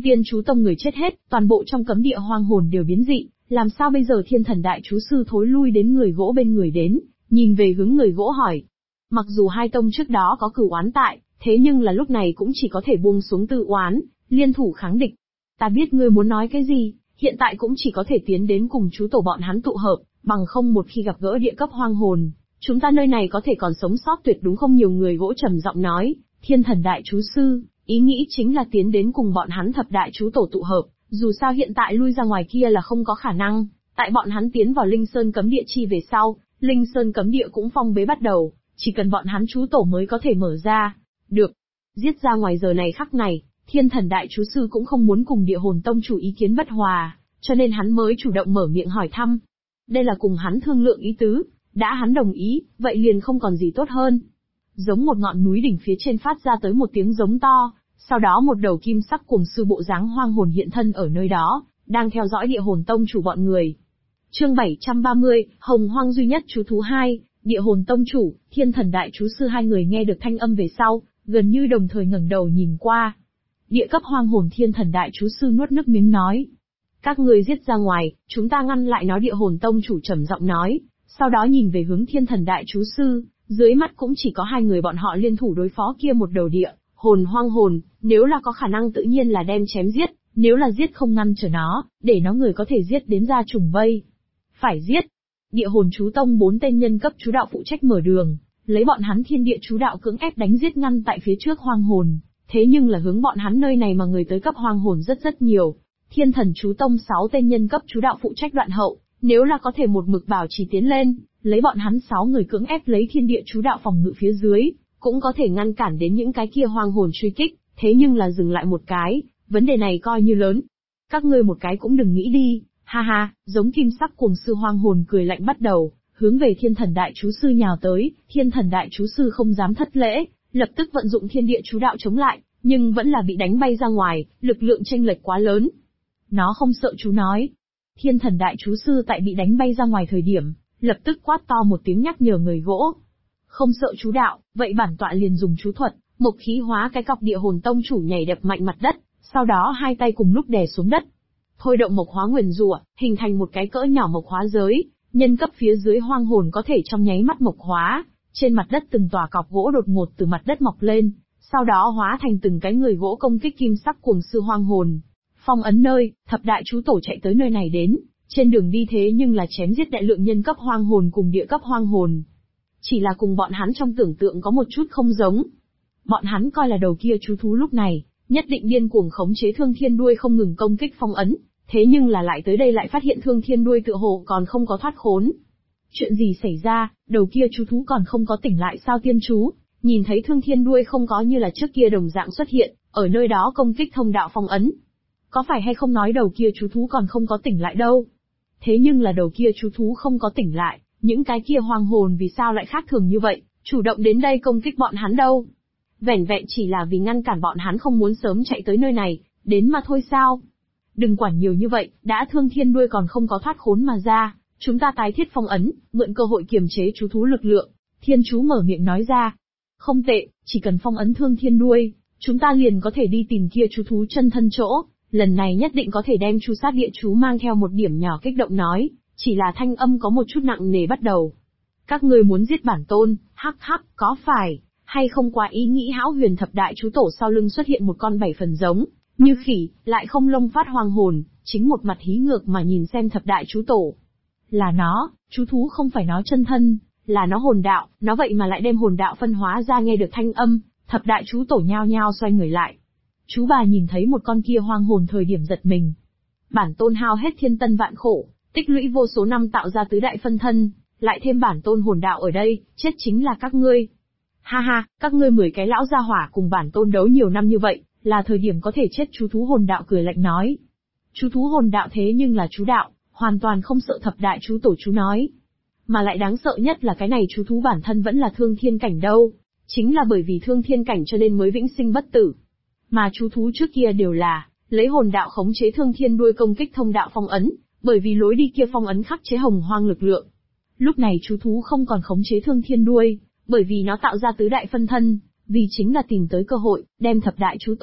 Tiên chú tông người chết hết, toàn bộ trong cấm địa hoang hồn đều biến dị, làm sao bây giờ? Thiên thần đại chú sư thối lui đến người gỗ bên người đến, nhìn về hướng người gỗ hỏi. Mặc dù hai tông trước đó có cửu oán tại, thế nhưng là lúc này cũng chỉ có thể buông xuống tự oán, liên thủ kháng địch. Ta biết ngươi muốn nói cái gì, hiện tại cũng chỉ có thể tiến đến cùng chú tổ bọn hắn tụ hợp, bằng không một khi gặp gỡ địa cấp hoang hồn, chúng ta nơi này có thể còn sống sót tuyệt đúng không? Nhiều người gỗ trầm giọng nói, thiên thần đại chú sư, ý nghĩ chính là tiến đến cùng bọn hắn thập đại chú tổ tụ hợp, dù sao hiện tại lui ra ngoài kia là không có khả năng, tại bọn hắn tiến vào Linh Sơn cấm địa chi về sau, Linh Sơn cấm địa cũng phong bế bắt đầu, chỉ cần bọn hắn chú tổ mới có thể mở ra. Được. Giết ra ngoài giờ này khắc này, thiên thần đại chú sư cũng không muốn cùng địa hồn tông chủ ý kiến bất hòa, cho nên hắn mới chủ động mở miệng hỏi thăm. Đây là cùng hắn thương lượng ý tứ, đã hắn đồng ý, vậy liền không còn gì tốt hơn. Giống một ngọn núi đỉnh phía trên phát ra tới một tiếng giống to, sau đó một đầu kim sắc cuồng sư bộ dáng hoang hồn hiện thân ở nơi đó, đang theo dõi địa hồn tông chủ bọn người. Chương 730, Hồng Hoang duy nhất chú thú 2, địa hồn tông chủ, thiên thần đại chú sư. Hai người nghe được thanh âm về sau, gần như đồng thời ngẩng đầu nhìn qua. Địa cấp hoang hồn thiên thần đại chú sư nuốt nước miếng nói. Các ngươi giết ra ngoài, chúng ta ngăn lại nó. Địa hồn tông chủ trầm giọng nói, sau đó nhìn về hướng thiên thần đại chú sư, dưới mắt cũng chỉ có hai người bọn họ liên thủ đối phó kia một đầu địa hồn hoang hồn, nếu là có khả năng tự nhiên là đem chém giết, nếu là giết không ngăn trở nó, để nó người có thể giết đến ra trùng vây. Phải giết. Địa hồn chú tông 4 tên nhân cấp chú đạo phụ trách mở đường, lấy bọn hắn thiên địa chú đạo cưỡng ép đánh giết ngăn tại phía trước hoang hồn, thế nhưng là hướng bọn hắn nơi này mà người tới cấp hoang hồn rất nhiều. Thiên thần chú tông 6 tên nhân cấp chú đạo phụ trách đoạn hậu, nếu là có thể một mực bảo trì tiến lên, lấy bọn hắn 6 người cưỡng ép lấy thiên địa chú đạo phòng ngự phía dưới, cũng có thể ngăn cản đến những cái kia hoang hồn truy kích, thế nhưng là dừng lại một cái, vấn đề này coi như lớn. Các ngươi một cái cũng đừng nghĩ đi, ha ha, giống kim sắc cuồng sư hoang hồn cười lạnh bắt đầu, hướng về thiên thần đại chú sư nhào tới. Thiên thần đại chú sư không dám thất lễ, lập tức vận dụng thiên địa chú đạo chống lại, nhưng vẫn là bị đánh bay ra ngoài, lực lượng chênh lệch quá lớn. Nó không sợ chú nói. Thiên thần đại chú sư tại bị đánh bay ra ngoài thời điểm, lập tức quát to một tiếng nhắc nhở người gỗ. Không sợ chú đạo, vậy bản tọa liền dùng chú thuật, mộc khí hóa cái cọc. Địa hồn tông chủ nhảy đập mạnh mặt đất, sau đó hai tay cùng lúc đè xuống đất. Thôi động mộc hóa nguyền rủa, hình thành một cái cỡ nhỏ mộc hóa giới, nhân cấp phía dưới hoang hồn có thể trong nháy mắt mộc hóa, trên mặt đất từng tòa cọc gỗ đột ngột từ mặt đất mọc lên, sau đó hóa thành từng cái người gỗ công kích kim sắc cuồng sư hoang hồn. Phong ấn nơi, thập đại chú tổ chạy tới nơi này đến, trên đường đi thế nhưng là chém giết đại lượng nhân cấp hoang hồn cùng địa cấp hoang hồn. Chỉ là cùng bọn hắn trong tưởng tượng có một chút không giống. Bọn hắn coi là đầu kia chú thú lúc này, nhất định điên cuồng khống chế Thương Thiên Đuôi không ngừng công kích phong ấn, thế nhưng là lại tới đây lại phát hiện Thương Thiên Đuôi tựa hồ còn không có thoát khốn. Chuyện gì xảy ra, đầu kia chú thú còn không có tỉnh lại sao? Tiên chú, nhìn thấy Thương Thiên Đuôi không có như là trước kia đồng dạng xuất hiện, ở nơi đó công kích thông đạo phong ấn. Có phải hay không nói đầu kia chú thú còn không có tỉnh lại đâu? Thế nhưng là đầu kia chú thú không có tỉnh lại, những cái kia hoang hồn vì sao lại khác thường như vậy, chủ động đến đây công kích bọn hắn đâu? Vẻn vẹn chỉ là vì ngăn cản bọn hắn không muốn sớm chạy tới nơi này, đến mà thôi sao? Đừng quản nhiều như vậy, đã Thương Thiên Đuôi còn không có thoát khốn mà ra, chúng ta tái thiết phong ấn, mượn cơ hội kiềm chế chú thú lực lượng. Thiên chú mở miệng nói ra. Không tệ, chỉ cần phong ấn Thương Thiên Đuôi, chúng ta liền có thể đi tìm kia chú thú chân thân chỗ, lần này nhất định có thể đem chu sát địa chú mang theo. một điểm nhỏ kích động nói, chỉ là thanh âm có một chút nặng nề bắt đầu. Các ngươi muốn giết bản tôn, hắc hắc, có phải hay không quá ý nghĩ hão huyền? Thập đại chú tổ sau lưng xuất hiện một con 7 phần giống như khỉ, lại không lông phát hoang hồn, chính một mặt hí ngược mà nhìn xem thập đại chú tổ. Là nó, chú thú không phải nó chân thân, là nó hồn đạo, nó vậy mà lại đem hồn đạo phân hóa ra. Nghe được thanh âm, thập đại chú tổ nhao nhao xoay người lại. Chú bà nhìn thấy một con kia hoang hồn thời điểm giật mình. Bản tôn hao hết thiên tân vạn khổ, tích lũy vô số năm tạo ra tứ đại phân thân, lại thêm bản tôn hồn đạo ở đây, chết chính là các ngươi. Ha ha, các ngươi 10 cái lão gia hỏa cùng bản tôn đấu nhiều năm như vậy, là thời điểm có thể chết. Chú thú hồn đạo cười lạnh nói. Chú thú hồn đạo thế nhưng là chú đạo, hoàn toàn không sợ thập đại chú tổ. Chú nói. Mà lại đáng sợ nhất là cái này chú thú bản thân vẫn là thương thiên cảnh đâu. Chính là bởi vì thương thiên cảnh cho nên mới vĩnh sinh bất tử. Mà chú thú trước kia đều là lấy hồn đạo khống chế Thương Thiên Đuôi công kích thông đạo phong ấn, bởi vì lối đi kia phong ấn khắc chế hồng hoang lực lượng. Lúc này chú thú không còn khống chế Thương Thiên Đuôi, bởi vì nó tạo ra tứ đại phân thân, vì chính là tìm tới cơ hội, đem thập đại chú tổ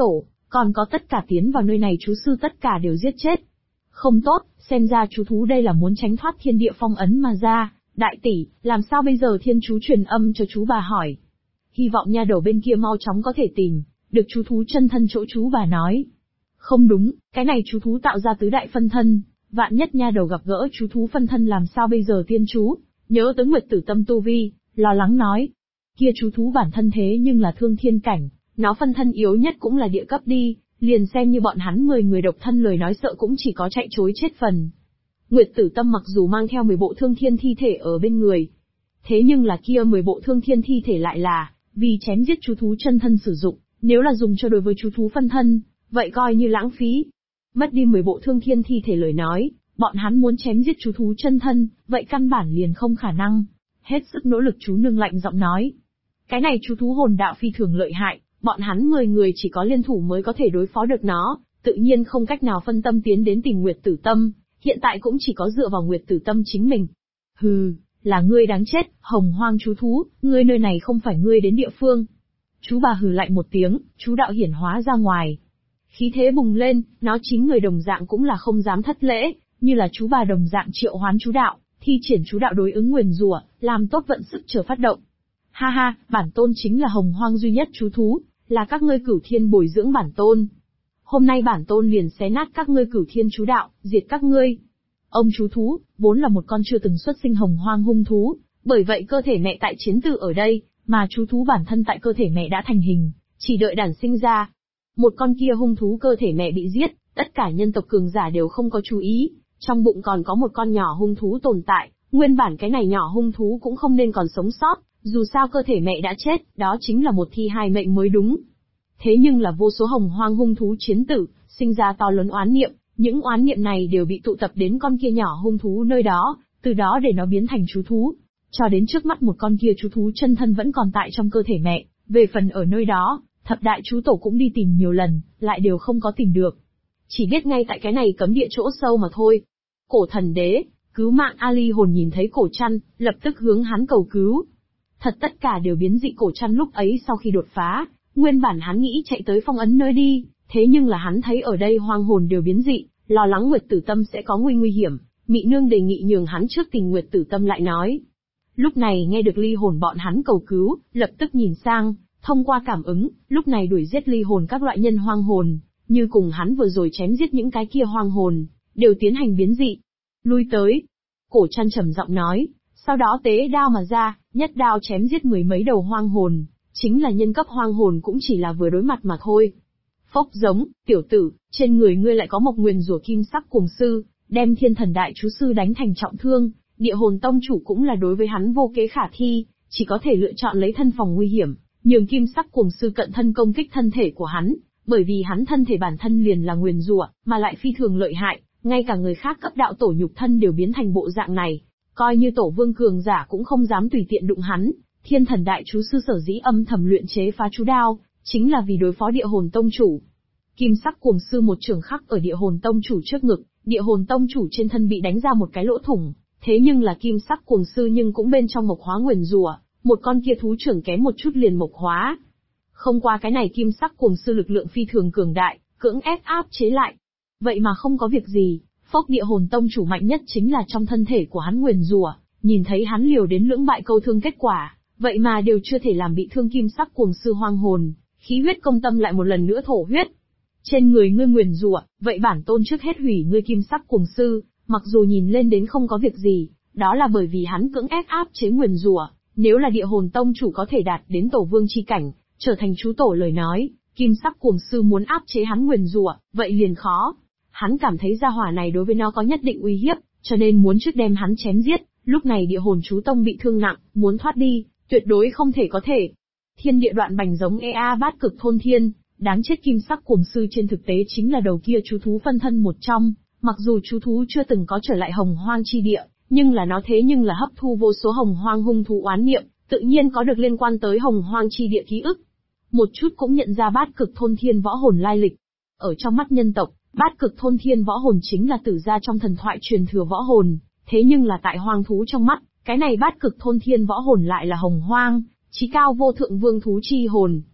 còn có tất cả tiến vào nơi này chú sư tất cả đều giết chết. Không tốt, xem ra chú thú đây là muốn tránh thoát thiên địa phong ấn mà ra. Đại tỷ, làm sao bây giờ? Thiên chú truyền âm cho chú bà hỏi. Hy vọng nha đầu bên kia mau chóng có thể tìm được chú thú chân thân. Chỗ chú bà nói. Không đúng, cái này chú thú tạo ra tứ đại phân thân, vạn nhất nha đầu gặp gỡ chú thú phân thân làm sao bây giờ? Tiên chú nhớ tới Nguyệt Tử Tâm tu vi, lo lắng nói. Kia chú thú bản thân thế nhưng là thương thiên cảnh, nó phân thân yếu nhất cũng là địa cấp đi, liền xem như bọn hắn 10 người độc thân lời nói sợ cũng chỉ có chạy trối chết phần. Nguyệt Tử Tâm mặc dù mang theo 10 bộ thương thiên thi thể ở bên người, thế nhưng là kia 10 bộ thương thiên thi thể lại là vì chém giết chú thú chân thân sử dụng, nếu là dùng cho đối với chú thú phân thân, vậy coi như lãng phí. Mất đi 10 bộ thương thiên thi thể lời nói, bọn hắn muốn chém giết chú thú chân thân, vậy căn bản liền không khả năng. Hết sức nỗ lực chú nương lạnh giọng nói. Cái này chú thú hồn đạo phi thường lợi hại, bọn hắn 10 người chỉ có liên thủ mới có thể đối phó được nó, tự nhiên không cách nào phân tâm tiến đến tìm Nguyệt Tử Tâm, hiện tại cũng chỉ có dựa vào Nguyệt Tử Tâm chính mình. Hừ, là ngươi đáng chết, hồng hoang chú thú, ngươi nơi này không phải ngươi đến địa phương. Chú bà hừ lạnh một tiếng, chú đạo hiển hóa ra ngoài. Khí thế bùng lên, nó chính người đồng dạng cũng là không dám thất lễ, như là chú bà đồng dạng triệu hoán chú đạo, thi triển chú đạo đối ứng nguyền rủa, làm tốt vận sức chờ phát động. Ha ha, bản tôn chính là hồng hoang duy nhất chú thú, là các ngươi Cửu Thiên bồi dưỡng bản tôn. Hôm nay bản tôn liền xé nát các ngươi Cửu Thiên chú đạo, diệt các ngươi. Ông chú thú, vốn là một con chưa từng xuất sinh hồng hoang hung thú, bởi vậy cơ thể mẹ tại chiến tử ở đây, mà chú thú bản thân tại cơ thể mẹ đã thành hình, chỉ đợi đản sinh ra. Một con kia hung thú cơ thể mẹ bị giết, tất cả nhân tộc cường giả đều không có chú ý, trong bụng còn có một con nhỏ hung thú tồn tại, nguyên bản cái này nhỏ hung thú cũng không nên còn sống sót, dù sao cơ thể mẹ đã chết, đó chính là một thi hài mệnh mới đúng. Thế nhưng là vô số hồng hoang hung thú chiến tử, sinh ra to lớn oán niệm, những oán niệm này đều bị tụ tập đến con kia nhỏ hung thú nơi đó, từ đó để nó biến thành chú thú. Cho đến trước mắt một con kia chú thú chân thân vẫn còn tại trong cơ thể mẹ, về phần ở nơi đó, thập đại chú tổ cũng đi tìm nhiều lần, lại đều không có tìm được. Chỉ biết ngay tại cái này cấm địa chỗ sâu mà thôi. Cổ thần đế, cứu mạng A Ly hồn nhìn thấy cổ trăn, lập tức hướng hắn cầu cứu. Thật tất cả đều biến dị. Cổ trăn lúc ấy sau khi đột phá, nguyên bản hắn nghĩ chạy tới phong ấn nơi đi, thế nhưng là hắn thấy ở đây hoang hồn đều biến dị, lo lắng Nguyệt Tử Tâm sẽ có nguy hiểm, Mị Nương đề nghị nhường hắn trước tìm Nguyệt Tử Tâm lại nói. Lúc này nghe được ly hồn bọn hắn cầu cứu, lập tức nhìn sang, thông qua cảm ứng, lúc này đuổi giết ly hồn các loại nhân hoang hồn, như cùng hắn vừa rồi chém giết những cái kia hoang hồn, đều tiến hành biến dị. Lui tới. Cổ trăn trầm giọng nói, sau đó tế đao mà ra, nhất đao chém giết 10 mấy đầu hoang hồn, chính là nhân cấp hoang hồn cũng chỉ là vừa đối mặt mà thôi. Phốc giống, tiểu tử, trên người ngươi lại có một nguyền rủa kim sắc cuồng sư, đem thiên thần đại chú sư đánh thành trọng thương, địa hồn tông chủ cũng là đối với hắn vô kế khả thi, chỉ có thể lựa chọn lấy thân phòng nguy hiểm, nhường kim sắc cuồng sư cận thân công kích thân thể của hắn, bởi vì hắn thân thể bản thân liền là nguyền rủa, mà lại phi thường lợi hại, ngay cả người khác cấp đạo tổ nhục thân đều biến thành bộ dạng này, coi như tổ vương cường giả cũng không dám tùy tiện đụng hắn. Thiên thần đại chú sư sở dĩ âm thầm luyện chế phá chú đao, chính là vì đối phó địa hồn tông chủ. Kim sắc cuồng sư một trường khắc ở địa hồn tông chủ trước ngực, địa hồn tông chủ trên thân bị đánh ra một cái lỗ thủng, thế nhưng là kim sắc cuồng sư nhưng cũng bên trong mộc hóa nguyền rủa, một con kia thú trưởng kém một chút liền mộc hóa. Không qua cái này kim sắc cuồng sư lực lượng phi thường cường đại, cưỡng ép áp chế lại. Vậy mà không có việc gì, phốc địa hồn tông chủ mạnh nhất chính là trong thân thể của hắn nguyền rủa, nhìn thấy hắn liều đến lưỡng bại câu thương kết quả, vậy mà đều chưa thể làm bị thương kim sắc cuồng sư hoang hồn, khí huyết công tâm lại một lần nữa thổ huyết. Trên người ngươi nguyền rủa, vậy bản tôn trước hết hủy ngươi kim sắc cuồng sư, mặc dù nhìn lên đến không có việc gì, đó là bởi vì hắn cưỡng ép áp chế nguyền rủa, nếu là địa hồn tông chủ có thể đạt đến tổ vương chi cảnh, trở thành chú tổ lời nói, kim sắc cuồng sư muốn áp chế hắn nguyền rủa, vậy liền khó. Hắn cảm thấy gia hỏa này đối với nó có nhất định uy hiếp, cho nên muốn trước đem hắn chém giết, lúc này địa hồn chú tông bị thương nặng, muốn thoát đi, tuyệt đối không thể có thể. Thiên địa đoạn bành giống EA bát cực thôn thiên, đáng chết kim sắc cuồng sư trên thực tế chính là đầu kia chú thú phân thân một trong, mặc dù chú thú chưa từng có trở lại hồng hoang chi địa, nhưng là nó thế nhưng là hấp thu vô số hồng hoang hung thú oán niệm, tự nhiên có được liên quan tới hồng hoang chi địa ký ức. Một chút cũng nhận ra bát cực thôn thiên võ hồn lai lịch. Ở trong mắt nhân tộc, bát cực thôn thiên võ hồn chính là tử gia trong thần thoại truyền thừa võ hồn, thế nhưng là tại hoang thú trong mắt, cái này bát cực thôn thiên võ hồn lại là hồng hoang, chí cao vô thượng vương thú chi hồn.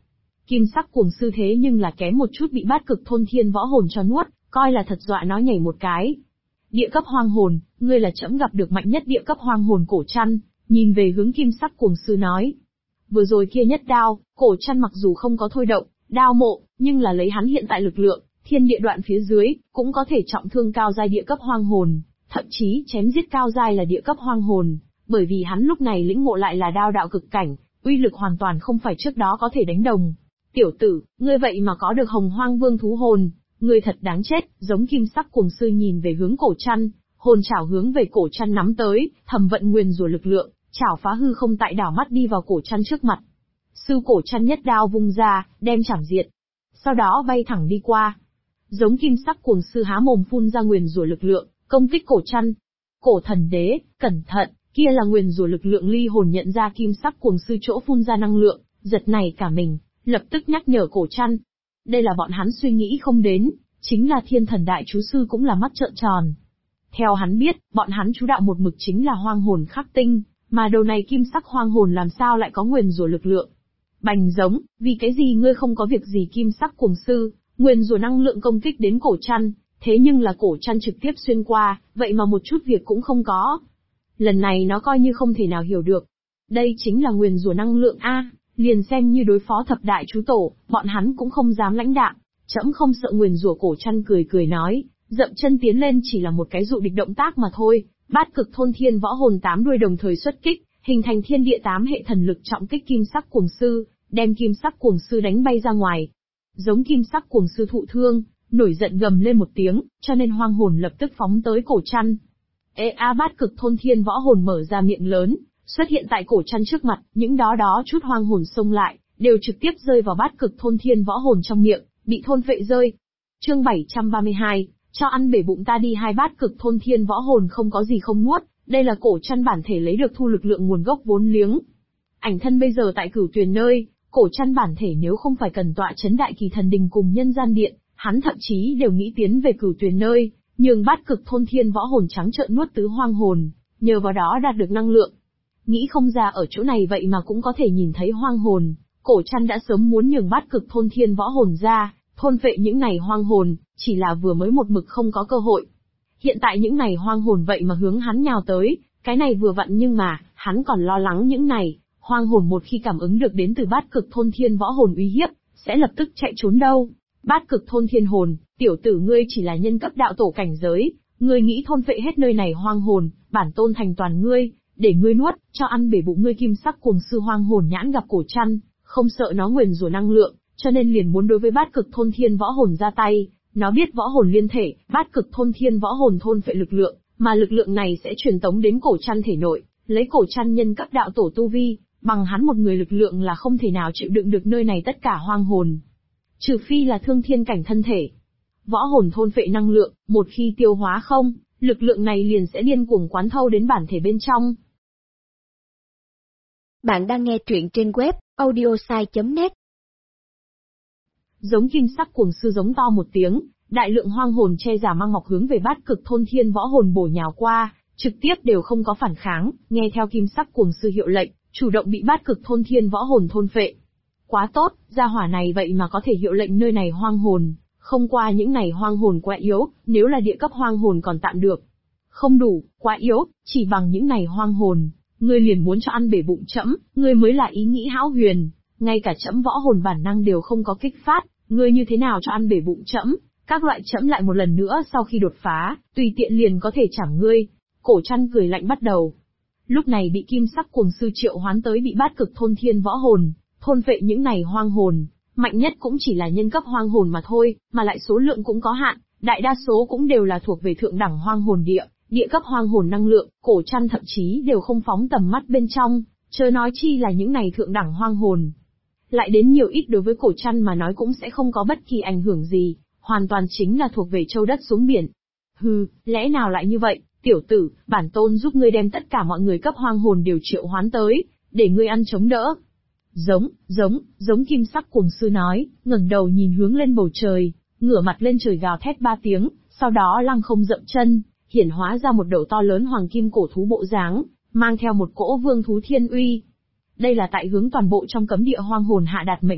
Kim sắc cuồng sư thế nhưng là kém một chút bị bát cực thôn thiên võ hồn cho nuốt, coi là thật dọa nó nhảy một cái. Địa cấp hoang hồn, ngươi là trẫm gặp được mạnh nhất địa cấp hoang hồn Cổ Trăn, nhìn về hướng kim sắc cuồng sư nói. Vừa rồi kia nhất đao, Cổ Trăn mặc dù không có thôi động, đao mộ, nhưng là lấy hắn hiện tại lực lượng, thiên địa đoạn phía dưới, cũng có thể trọng thương cao giai địa cấp hoang hồn, thậm chí chém giết cao giai là địa cấp hoang hồn, bởi vì hắn lúc này lĩnh ngộ lại là đao đạo cực cảnh, uy lực hoàn toàn không phải trước đó có thể đánh đồng. Tiểu tử, ngươi vậy mà có được Hồng Hoang Vương thú hồn, ngươi thật đáng chết, giống kim sắc cuồng sư nhìn về hướng Cổ Trăn, hồn chảo hướng về Cổ Trăn nắm tới, thầm vận nguyền rủa lực lượng, chảo phá hư không tại đảo mắt đi vào Cổ Trăn trước mặt. Sư Cổ Trăn nhất đao vung ra, đem chảm diệt. Sau đó bay thẳng đi qua. Giống kim sắc cuồng sư há mồm phun ra nguyền rủa lực lượng, công kích Cổ Trăn. Cổ thần đế, cẩn thận, kia là nguyền rủa lực lượng ly hồn nhận ra kim sắc cuồng sư chỗ phun ra năng lượng, giật nảy cả mình, lập tức nhắc nhở Cổ Trăn. Đây là bọn hắn suy nghĩ không đến, chính là thiên thần đại chú sư cũng là mắt trợn tròn. Theo hắn biết, bọn hắn chú đạo một mực chính là hoang hồn khắc tinh, mà đầu này kim sắc hoang hồn làm sao lại có nguyền rủa lực lượng. Bành giống, vì cái gì ngươi không có việc gì kim sắc cuồng sư, nguyền rủa năng lượng công kích đến Cổ Trăn, thế nhưng là Cổ Trăn trực tiếp xuyên qua, vậy mà một chút việc cũng không có. Lần này nó coi như không thể nào hiểu được. Đây chính là nguyền rủa năng lượng A, liền xem như đối phó thập đại chú tổ, bọn hắn cũng không dám lãnh đạm. Trẫm không sợ nguyền rủa. Cổ Trăn cười cười nói, dậm chân tiến lên chỉ là một cái dụ địch động tác mà thôi. Bát cực thôn thiên võ hồn 8 đuôi đồng thời xuất kích, hình thành thiên địa 8 hệ thần lực trọng kích kim sắc cuồng sư, đem kim sắc cuồng sư đánh bay ra ngoài. Giống kim sắc cuồng sư thụ thương, nổi giận gầm lên một tiếng, cho nên hoang hồn lập tức phóng tới Cổ Trăn. Bát cực thôn thiên võ hồn mở ra miệng lớn, xuất hiện tại Cổ Trăn trước mặt, những đó chút hoang hồn xông lại, đều trực tiếp rơi vào bát cực thôn thiên võ hồn trong miệng, bị thôn phệ rơi. Chương 732, cho ăn bể bụng ta đi. Hai bát cực thôn thiên võ hồn không có gì không nuốt, đây là Cổ Trăn bản thể lấy được thu lực lượng nguồn gốc vốn liếng. Ảnh thân bây giờ tại Cửu Tuyền nơi, Cổ Trăn bản thể nếu không phải cần tọa chấn Đại Kỳ Thần Đình cùng Nhân Gian Điện, hắn thậm chí đều nghĩ tiến về Cửu Tuyền nơi, nhường bát cực thôn thiên võ hồn trắng trợn nuốt tứ hoang hồn, nhờ vào đó đạt được năng lượng. Nghĩ không ra ở chỗ này vậy mà cũng có thể nhìn thấy hoang hồn, Cổ Trăn đã sớm muốn nhường bát cực thôn thiên võ hồn ra, thôn phệ những này hoang hồn, chỉ là vừa mới một mực không có cơ hội. Hiện tại những này hoang hồn vậy mà hướng hắn nhào tới, cái này vừa vặn nhưng mà, hắn còn lo lắng những này, hoang hồn một khi cảm ứng được đến từ bát cực thôn thiên võ hồn uy hiếp, sẽ lập tức chạy trốn đâu. Bát cực thôn thiên hồn, tiểu tử ngươi chỉ là nhân cấp đạo tổ cảnh giới, ngươi nghĩ thôn phệ hết nơi này hoang hồn, bản tôn thành toàn ngươi, để ngươi nuốt, cho ăn bể bụng ngươi. Kim sắc cuồng sư hoang hồn nhãn gặp Cổ Trăn, không sợ nó nguyền rủa năng lượng, cho nên liền muốn đối với bát cực thôn thiên võ hồn ra tay. Nó biết võ hồn liên thể, bát cực thôn thiên võ hồn thôn phệ lực lượng, mà lực lượng này sẽ truyền tống đến Cổ Trăn thể nội, lấy Cổ Trăn nhân cấp đạo tổ tu vi, bằng hắn một người lực lượng là không thể nào chịu đựng được nơi này tất cả hoang hồn. Trừ phi là thương thiên cảnh thân thể. Võ hồn thôn phệ năng lượng, một khi tiêu hóa không, lực lượng này liền sẽ điên cuồng quán thâu đến bản thể bên trong. Bạn đang nghe truyện trên web audiosai.net. Giống kim sắc cuồng sư giống to một tiếng, đại lượng hoang hồn che giả mang mọc hướng về bát cực thôn thiên võ hồn bổ nhào qua, trực tiếp đều không có phản kháng, nghe theo kim sắc cuồng sư hiệu lệnh, chủ động bị bát cực thôn thiên võ hồn thôn phệ. Quá tốt, gia hỏa này vậy mà có thể hiệu lệnh nơi này hoang hồn, không qua những này hoang hồn quá yếu, nếu là địa cấp hoang hồn còn tạm được. Không đủ, quá yếu, chỉ bằng những này hoang hồn, ngươi liền muốn cho ăn bể bụng trẫm, ngươi mới là ý nghĩ hão huyền, ngay cả trẫm võ hồn bản năng đều không có kích phát, ngươi như thế nào cho ăn bể bụng trẫm? Các loại trẫm lại một lần nữa sau khi đột phá, tùy tiện liền có thể chảm ngươi. Cổ Trăn cười lạnh bắt đầu. Lúc này bị kim sắc cuồng sư triệu hoán tới bị bát cực thôn thiên võ hồn, thôn phệ những này hoang hồn, mạnh nhất cũng chỉ là nhân cấp hoang hồn mà thôi, mà lại số lượng cũng có hạn, đại đa số cũng đều là thuộc về thượng đẳng hoang hồn địa cấp hoang hồn năng lượng, Cổ Trăn thậm chí đều không phóng tầm mắt bên trong, chớ nói chi là những này thượng đẳng hoang hồn. Lại đến nhiều ít đối với Cổ Trăn mà nói cũng sẽ không có bất kỳ ảnh hưởng gì, hoàn toàn chính là thuộc về châu đất xuống biển. Hừ, lẽ nào lại như vậy, tiểu tử, bản tôn giúp ngươi đem tất cả mọi người cấp hoang hồn đều triệu hoán tới, để ngươi ăn chống đỡ. Giống kim sắc cuồng sư nói, ngẩng đầu nhìn hướng lên bầu trời, ngửa mặt lên trời gào thét 3 tiếng, sau đó lăng không dậm chân, hiển hóa ra một đầu to lớn hoàng kim cổ thú bộ dáng, mang theo một cỗ vương thú thiên uy. Đây là tại hướng toàn bộ trong cấm địa hoang hồn hạ đạt mệnh lệnh,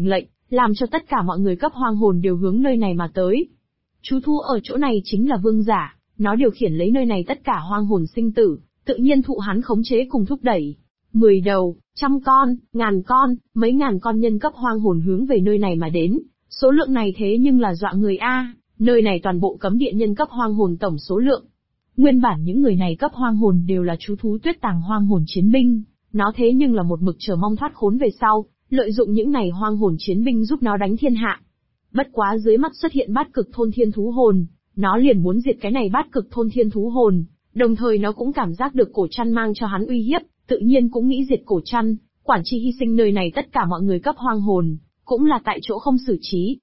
làm cho tất cả mọi người cấp hoang hồn đều hướng nơi này mà tới. Chú thú ở chỗ này chính là vương giả, nó điều khiển lấy nơi này tất cả hoang hồn sinh tử, tự nhiên thụ hắn khống chế cùng thúc đẩy. 10 đầu, 100 con, ngàn con, mấy ngàn con nhân cấp hoang hồn hướng về nơi này mà đến, số lượng này thế nhưng là dọa người a, nơi này toàn bộ cấm địa nhân cấp hoang hồn tổng số lượng. Nguyên bản những người này cấp hoang hồn đều là chú thú tuyết tàng hoang hồn chiến binh, nó thế nhưng là một mực chờ mong thoát khốn về sau, lợi dụng những này hoang hồn chiến binh giúp nó đánh thiên hạ. Bất quá dưới mắt xuất hiện bát cực thôn thiên thú hồn, nó liền muốn diệt cái này bát cực thôn thiên thú hồn, đồng thời nó cũng cảm giác được cổ chăn mang cho hắn uy hiếp, tự nhiên cũng nghĩ diệt cổ chăn, quản chi hy sinh nơi này tất cả mọi người cấp hoang hồn, cũng là tại chỗ không xử trí.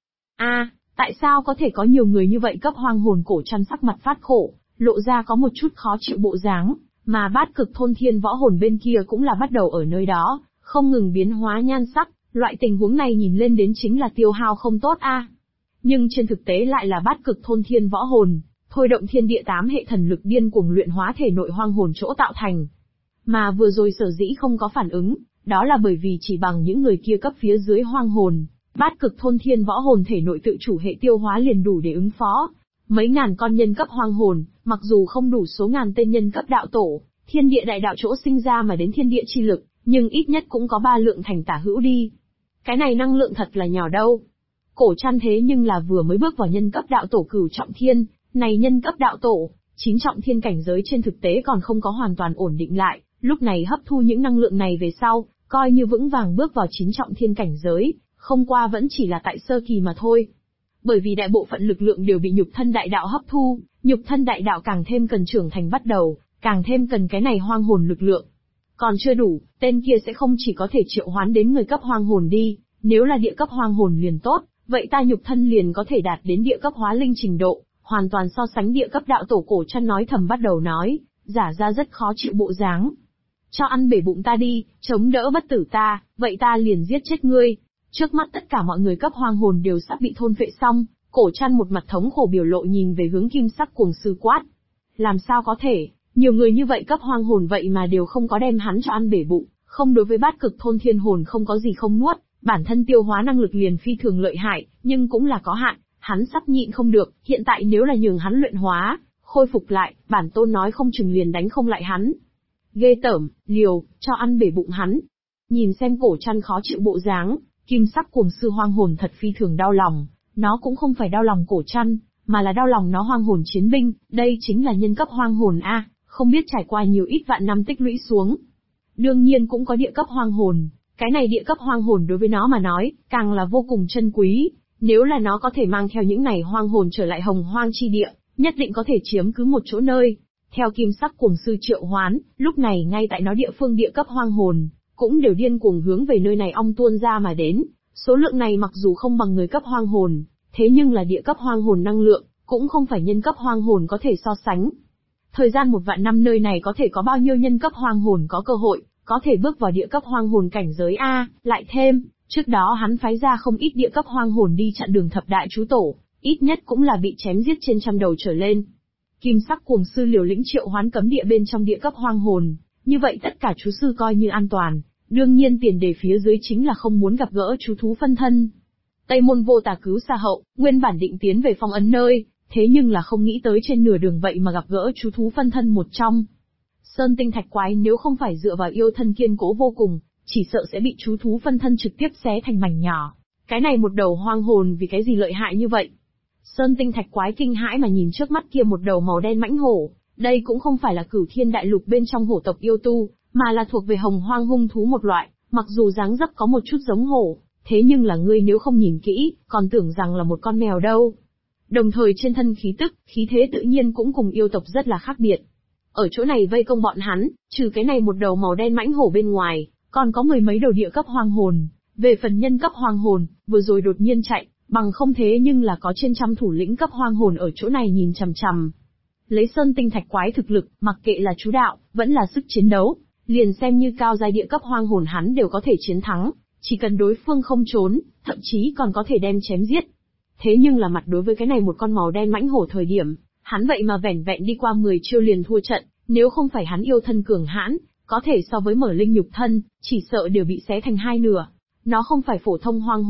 Tại sao có thể có nhiều người như vậy cấp hoang hồn? Cổ chăn sắc mặt phát khổ, lộ ra có một chút khó chịu bộ dáng, mà bát cực thôn thiên võ hồn bên kia cũng là bắt đầu ở nơi đó, không ngừng biến hóa nhan sắc, loại tình huống này nhìn lên đến chính là tiêu hao không tốt Nhưng trên thực tế lại là bát cực thôn thiên võ hồn, thôi động thiên địa 8 hệ thần lực điên cuồng luyện hóa thể nội hoang hồn chỗ tạo thành. Mà vừa rồi sở dĩ không có phản ứng, đó là bởi vì chỉ bằng những người kia cấp phía dưới hoang hồn, bát cực thôn thiên võ hồn thể nội tự chủ hệ tiêu hóa liền đủ để ứng phó. Mấy ngàn con nhân cấp hoang hồn, mặc dù không đủ số ngàn tên nhân cấp đạo tổ, thiên địa đại đạo chỗ sinh ra mà đến thiên địa chi lực, nhưng ít nhất cũng có 3 lượng thành tả hữu đi. Cái này năng lượng thật là nhỏ đâu. Cổ chăn thế nhưng là vừa mới bước vào nhân cấp đạo tổ cửu trọng thiên, này nhân cấp đạo tổ, 9 trọng thiên cảnh giới trên thực tế còn không có hoàn toàn ổn định lại, lúc này hấp thu những năng lượng này về sau, coi như vững vàng bước vào 9 trọng thiên cảnh giới, không qua vẫn chỉ là tại sơ kỳ mà thôi. Bởi vì đại bộ phận lực lượng đều bị nhục thân đại đạo hấp thu, nhục thân đại đạo càng thêm cần trưởng thành bắt đầu, càng thêm cần cái này hoang hồn lực lượng. Còn chưa đủ, tên kia sẽ không chỉ có thể triệu hoán đến người cấp hoang hồn đi, nếu là địa cấp hoang hồn liền tốt, vậy ta nhục thân liền có thể đạt đến địa cấp hóa linh trình độ, hoàn toàn so sánh địa cấp đạo tổ. Cổ chăn nói thầm bắt đầu nói, giả ra rất khó chịu bộ dáng. Cho ăn bể bụng ta đi, chống đỡ bất tử ta, vậy ta liền giết chết ngươi. Trước mắt tất cả mọi người cấp hoang hồn đều sắp bị thôn phệ xong, cổ chăn một mặt thống khổ biểu lộ nhìn về hướng kim sắc cuồng sư quát. Làm sao có thể, nhiều người như vậy cấp hoang hồn vậy mà đều không có đem hắn cho ăn bể bụng, không đối với bát cực thôn thiên hồn không có gì không nuốt, bản thân tiêu hóa năng lực liền phi thường lợi hại, nhưng cũng là có hạn, hắn sắp nhịn không được, hiện tại nếu là nhường hắn luyện hóa, khôi phục lại, bản tôn nói không chừng liền đánh không lại hắn. Ghê tởm, liều, cho ăn bể bụng hắn. Nhìn xem cổ chăn khó chịu bộ dáng, kim sắc cuồng sư hoang hồn thật phi thường đau lòng, nó cũng không phải đau lòng cổ chăn, mà là đau lòng nó hoang hồn chiến binh, đây chính là nhân cấp hoang hồn không biết trải qua nhiều ít vạn năm tích lũy xuống. Đương nhiên cũng có địa cấp hoang hồn, cái này địa cấp hoang hồn đối với nó mà nói, càng là vô cùng chân quý, nếu là nó có thể mang theo những này hoang hồn trở lại hồng hoang chi địa, nhất định có thể chiếm cứ một chỗ nơi. Theo kim sắc cuồng sư triệu hoán, lúc này ngay tại nó địa phương địa cấp hoang hồn, cũng đều điên cuồng hướng về nơi này ong tuôn ra mà đến, số lượng này mặc dù không bằng người cấp hoang hồn, thế nhưng là địa cấp hoang hồn năng lượng, cũng không phải nhân cấp hoang hồn có thể so sánh. Thời gian 1 vạn năm nơi này có thể có bao nhiêu nhân cấp hoang hồn có cơ hội, có thể bước vào địa cấp hoang hồn cảnh giới lại thêm, trước đó hắn phái ra không ít địa cấp hoang hồn đi chặn đường thập đại chú tổ, ít nhất cũng là bị chém giết trên 100 đầu trở lên. Kim sắc cuồng sư liều lĩnh triệu hoán cấm địa bên trong địa cấp hoang hồn, như vậy tất cả chú sư coi như an toàn, đương nhiên tiền đề phía dưới chính là không muốn gặp gỡ chú thú phân thân. Tây môn vô tà cứu xa hậu, nguyên bản định tiến về phong ấn nơi, thế nhưng là không nghĩ tới trên nửa đường vậy mà gặp gỡ chú thú phân thân một trong. Sơn tinh thạch quái nếu không phải dựa vào yêu thân kiên cố vô cùng, chỉ sợ sẽ bị chú thú phân thân trực tiếp xé thành mảnh nhỏ. Cái này một đầu hoang hồn vì cái gì lợi hại như vậy? Sơn tinh thạch quái kinh hãi mà nhìn trước mắt kia một đầu màu đen mãnh hổ, đây cũng không phải là Cửu Thiên Đại Lục bên trong hổ tộc yêu tu, mà là thuộc về hồng hoang hung thú một loại, mặc dù dáng dấp có một chút giống hổ, thế nhưng là ngươi nếu không nhìn kỹ, còn tưởng rằng là một con mèo đâu. Đồng thời trên thân khí tức, khí thế tự nhiên cũng cùng yêu tộc rất là khác biệt. Ở chỗ này vây công bọn hắn, trừ cái này một đầu màu đen mãnh hổ bên ngoài, còn có 10 mấy đầu địa cấp hoang hồn. Về phần nhân cấp hoang hồn, vừa rồi đột nhiên chạy, bằng không thế nhưng là có trên 100 thủ lĩnh cấp hoang hồn ở chỗ này nhìn chằm chằm. Lấy sơn tinh thạch quái thực lực, mặc kệ là chú đạo, vẫn là sức chiến đấu, liền xem như cao giai địa cấp hoang hồn hắn đều có thể chiến thắng, chỉ cần đối phương không trốn, thậm chí còn có thể đem chém giết. Thế nhưng là mặt đối với cái này một con màu đen mãnh hổ thời điểm, hắn vậy mà vẻn vẹn đi qua 10 chiêu liền thua trận, nếu không phải hắn yêu thân cường hãn, có thể so với mở linh nhục thân, chỉ sợ đều bị xé thành 2 nửa. Nó không phải phổ thông hoang hồn,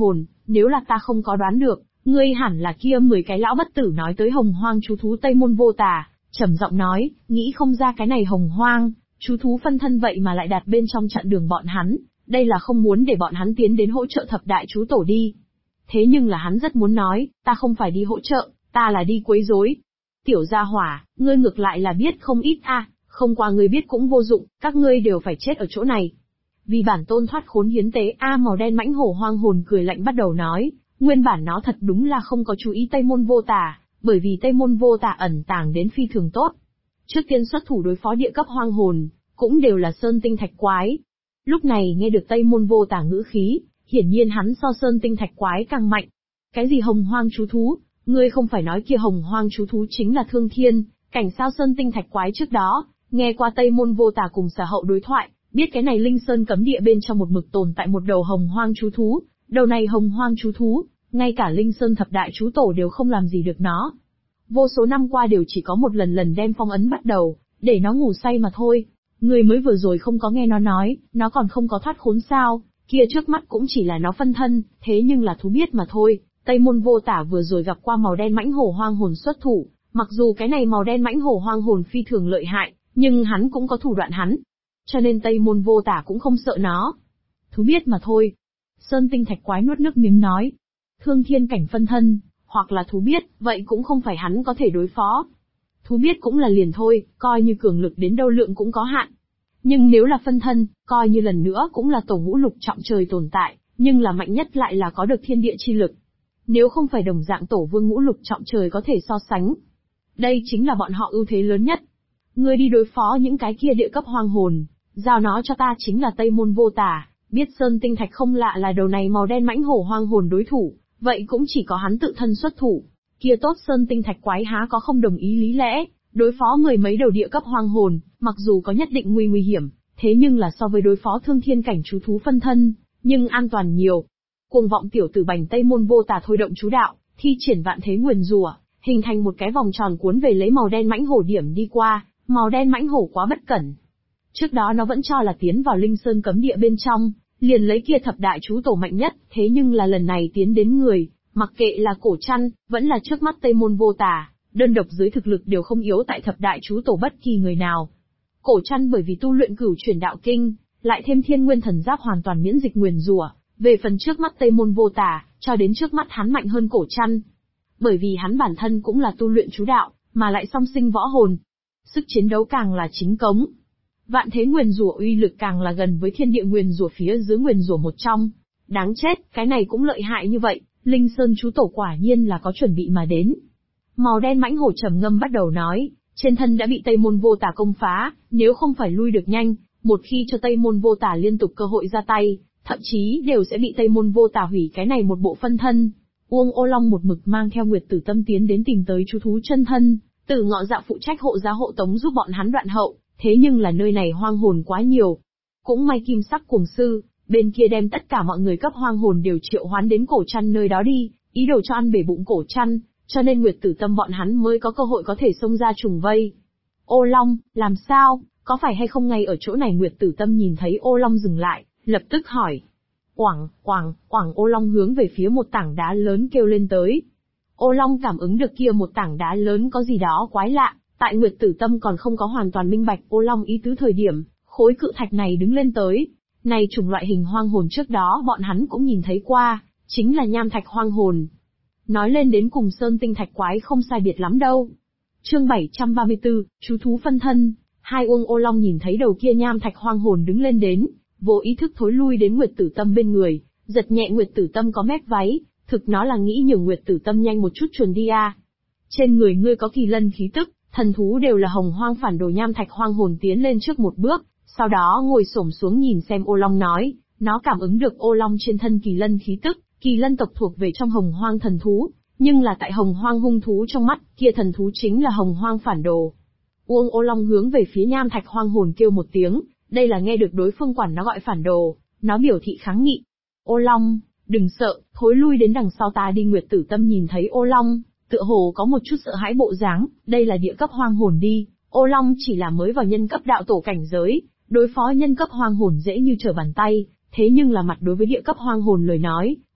nếu là ta không có đoán được, ngươi hẳn là kia 10 cái lão bất tử nói tới hồng hoang chú thú Tây Môn Vô Tà, trầm giọng nói, nghĩ không ra cái này hồng hoang, chú thú phân thân vậy mà lại đặt bên trong chặn đường bọn hắn, đây là không muốn để bọn hắn tiến đến hỗ trợ thập đại chú tổ đi. Thế nhưng là hắn rất muốn nói, ta không phải đi hỗ trợ, ta là đi quấy rối. Tiểu gia hỏa, ngươi ngược lại là biết không ít a, không qua ngươi biết cũng vô dụng, các ngươi đều phải chết ở chỗ này. Vì bản tôn thoát khốn hiến tế màu đen mãnh hổ hoang hồn cười lạnh bắt đầu nói, nguyên bản nó thật đúng là không có chú ý Tây Môn Vô Tà, bởi vì Tây Môn Vô Tà ẩn tàng đến phi thường tốt. Trước tiên xuất thủ đối phó địa cấp hoang hồn, cũng đều là sơn tinh thạch quái. Lúc này nghe được Tây Môn Vô Tà ngữ khí, hiển nhiên hắn so sơn tinh thạch quái càng mạnh. Cái gì hồng hoang chú thú, ngươi không phải nói kia hồng hoang chú thú chính là Thương Thiên, cảnh sao sơn tinh thạch quái trước đó, nghe qua Tây Môn Vô Tà cùng Sở Hậu đối thoại, biết cái này linh sơn cấm địa bên trong một mực tồn tại một đầu hồng hoang chú thú, đầu này hồng hoang chú thú, ngay cả linh sơn thập đại chú tổ đều không làm gì được nó. Vô số năm qua đều chỉ có một lần đem phong ấn bắt đầu, để nó ngủ say mà thôi. Người mới vừa rồi không có nghe nó nói, nó còn không có thoát khốn sao, kia trước mắt cũng chỉ là nó phân thân, thế nhưng là thú biết mà thôi. Tây Môn Vô Tà vừa rồi gặp qua màu đen mãnh hổ hoang hồn xuất thủ, mặc dù cái này màu đen mãnh hổ hoang hồn phi thường lợi hại, nhưng hắn cũng có thủ đoạn hắn. Cho nên Tây Môn Vô Tà cũng không sợ nó. Thú biết mà thôi. Sơn tinh thạch quái nuốt nước miếng nói. Thương thiên cảnh phân thân, hoặc là thú biết, vậy cũng không phải hắn có thể đối phó. Thú biết cũng là liền thôi, coi như cường lực đến đâu lượng cũng có hạn. Nhưng nếu là phân thân, coi như lần nữa cũng là tổ ngũ lục trọng trời tồn tại, nhưng là mạnh nhất lại là có được thiên địa chi lực. Nếu không phải đồng dạng tổ vương ngũ lục trọng trời có thể so sánh. Đây chính là bọn họ ưu thế lớn nhất. Ngươi đi đối phó những cái kia địa cấp hoang hồn, giao nó cho ta chính là Tây Môn Vô Tà, biết sơn tinh thạch không lạ là đầu này màu đen mãnh hổ hoang hồn đối thủ, vậy cũng chỉ có hắn tự thân xuất thủ. Kia tốt sơn tinh thạch quái há có không đồng ý lý lẽ, đối phó mười mấy đầu địa cấp hoang hồn, mặc dù có nhất định nguy hiểm, thế nhưng là so với đối phó thương thiên cảnh chú thú phân thân, nhưng an toàn nhiều. Cuồng vọng tiểu tử bành Tây Môn Vô Tà thôi động chú đạo, thi triển vạn thế nguyền rủa, hình thành một cái vòng tròn cuốn về lấy màu đen mãnh hổ điểm đi qua, màu đen mãnh hổ quá bất cẩn. Trước đó nó vẫn cho là tiến vào linh sơn cấm địa bên trong, liền lấy kia thập đại chú tổ mạnh nhất, thế nhưng là lần này tiến đến người, mặc kệ là cổ trăn, vẫn là trước mắt Tây Môn Vô Tà, đơn độc dưới thực lực đều không yếu tại thập đại chú tổ bất kỳ người nào. Cổ trăn bởi vì tu luyện cửu chuyển đạo kinh, lại thêm thiên nguyên thần giáp hoàn toàn miễn dịch nguyền rủa, về phần trước mắt Tây Môn Vô Tà, cho đến trước mắt hắn mạnh hơn cổ trăn. Bởi vì hắn bản thân cũng là tu luyện chú đạo, mà lại song sinh võ hồn. Sức chiến đấu càng là chính cống. Vạn thế nguyền rủa uy lực càng là gần với thiên địa nguyền rủa phía dưới nguyền rủa một trong. Đáng chết, cái này cũng lợi hại như vậy, Linh Sơn chú tổ quả nhiên là có chuẩn bị mà đến. Màu đen mãnh hổ trầm ngâm bắt đầu nói, trên thân đã bị Tây Môn Vô Tà công phá, nếu không phải lui được nhanh, một khi cho Tây Môn Vô Tà liên tục cơ hội ra tay, thậm chí đều sẽ bị Tây Môn Vô Tà hủy cái này một bộ phân thân. Uông Ô Long một mực mang theo Nguyệt Tử Tâm tiến đến tìm tới chú thú chân thân, Tử Ngọ Dạ phụ trách hộ giá hộ tống giúp bọn hắn đoạn hậu, thế nhưng là nơi này hoang hồn quá nhiều. Cũng may Kim Sắc Cuồng Sư, bên kia đem tất cả mọi người cấp hoang hồn đều triệu hoán đến cổ trăn nơi đó đi, ý đồ cho ăn bể bụng cổ trăn, cho nên Nguyệt Tử Tâm bọn hắn mới có cơ hội có thể xông ra trùng vây. Ô Long, làm sao, có phải hay không ngay ở chỗ này? Nguyệt Tử Tâm nhìn thấy Ô Long dừng lại, lập tức hỏi. Quảng, Ô Long hướng về phía một tảng đá lớn kêu lên tới. Ô Long cảm ứng được kia một tảng đá lớn có gì đó quái lạ, tại Nguyệt Tử Tâm còn không có hoàn toàn minh bạch Ô Long ý tứ thời điểm, khối cự thạch này đứng lên tới. Này chủng loại hình hoang hồn trước đó bọn hắn cũng nhìn thấy qua, chính là nham thạch hoang hồn. Nói lên đến cùng sơn tinh thạch quái không sai biệt lắm đâu. Chương 734, chú thú phân thân. Hai Uông Ô Long nhìn thấy đầu kia nham thạch hoang hồn đứng lên đến, vô ý thức thối lui đến Nguyệt Tử Tâm bên người, giật nhẹ Nguyệt Tử Tâm có mép váy, thực nó là nghĩ nhường Nguyệt Tử Tâm nhanh một chút chuồn đi à. Trên người ngươi có kỳ lân khí tức, thần thú đều là hồng hoang phản đồ. Nham thạch hoang hồn tiến lên trước một bước, sau đó ngồi xổm xuống nhìn xem Ô Long nói, nó cảm ứng được Ô Long trên thân kỳ lân khí tức, kỳ lân tộc thuộc về trong hồng hoang thần thú, nhưng là tại hồng hoang hung thú trong mắt, kia thần thú chính là hồng hoang phản đồ. Uông Ô Long hướng về phía nham thạch hoang hồn kêu một tiếng, đây là nghe được đối phương quản nó gọi phản đồ, nó biểu thị kháng nghị. Ô Long, đừng sợ, thối lui đến đằng sau ta đi. Nguyệt Tử Tâm nhìn thấy Ô Long, tựa hồ có một chút sợ hãi bộ dáng, đây là địa cấp hoang hồn đi, Ô Long chỉ là mới vào nhân cấp đạo tổ cảnh giới, đối phó nhân cấp hoang hồn dễ như trở bàn tay, thế nhưng là mặt đối với địa cấp hoang hồn lời nói,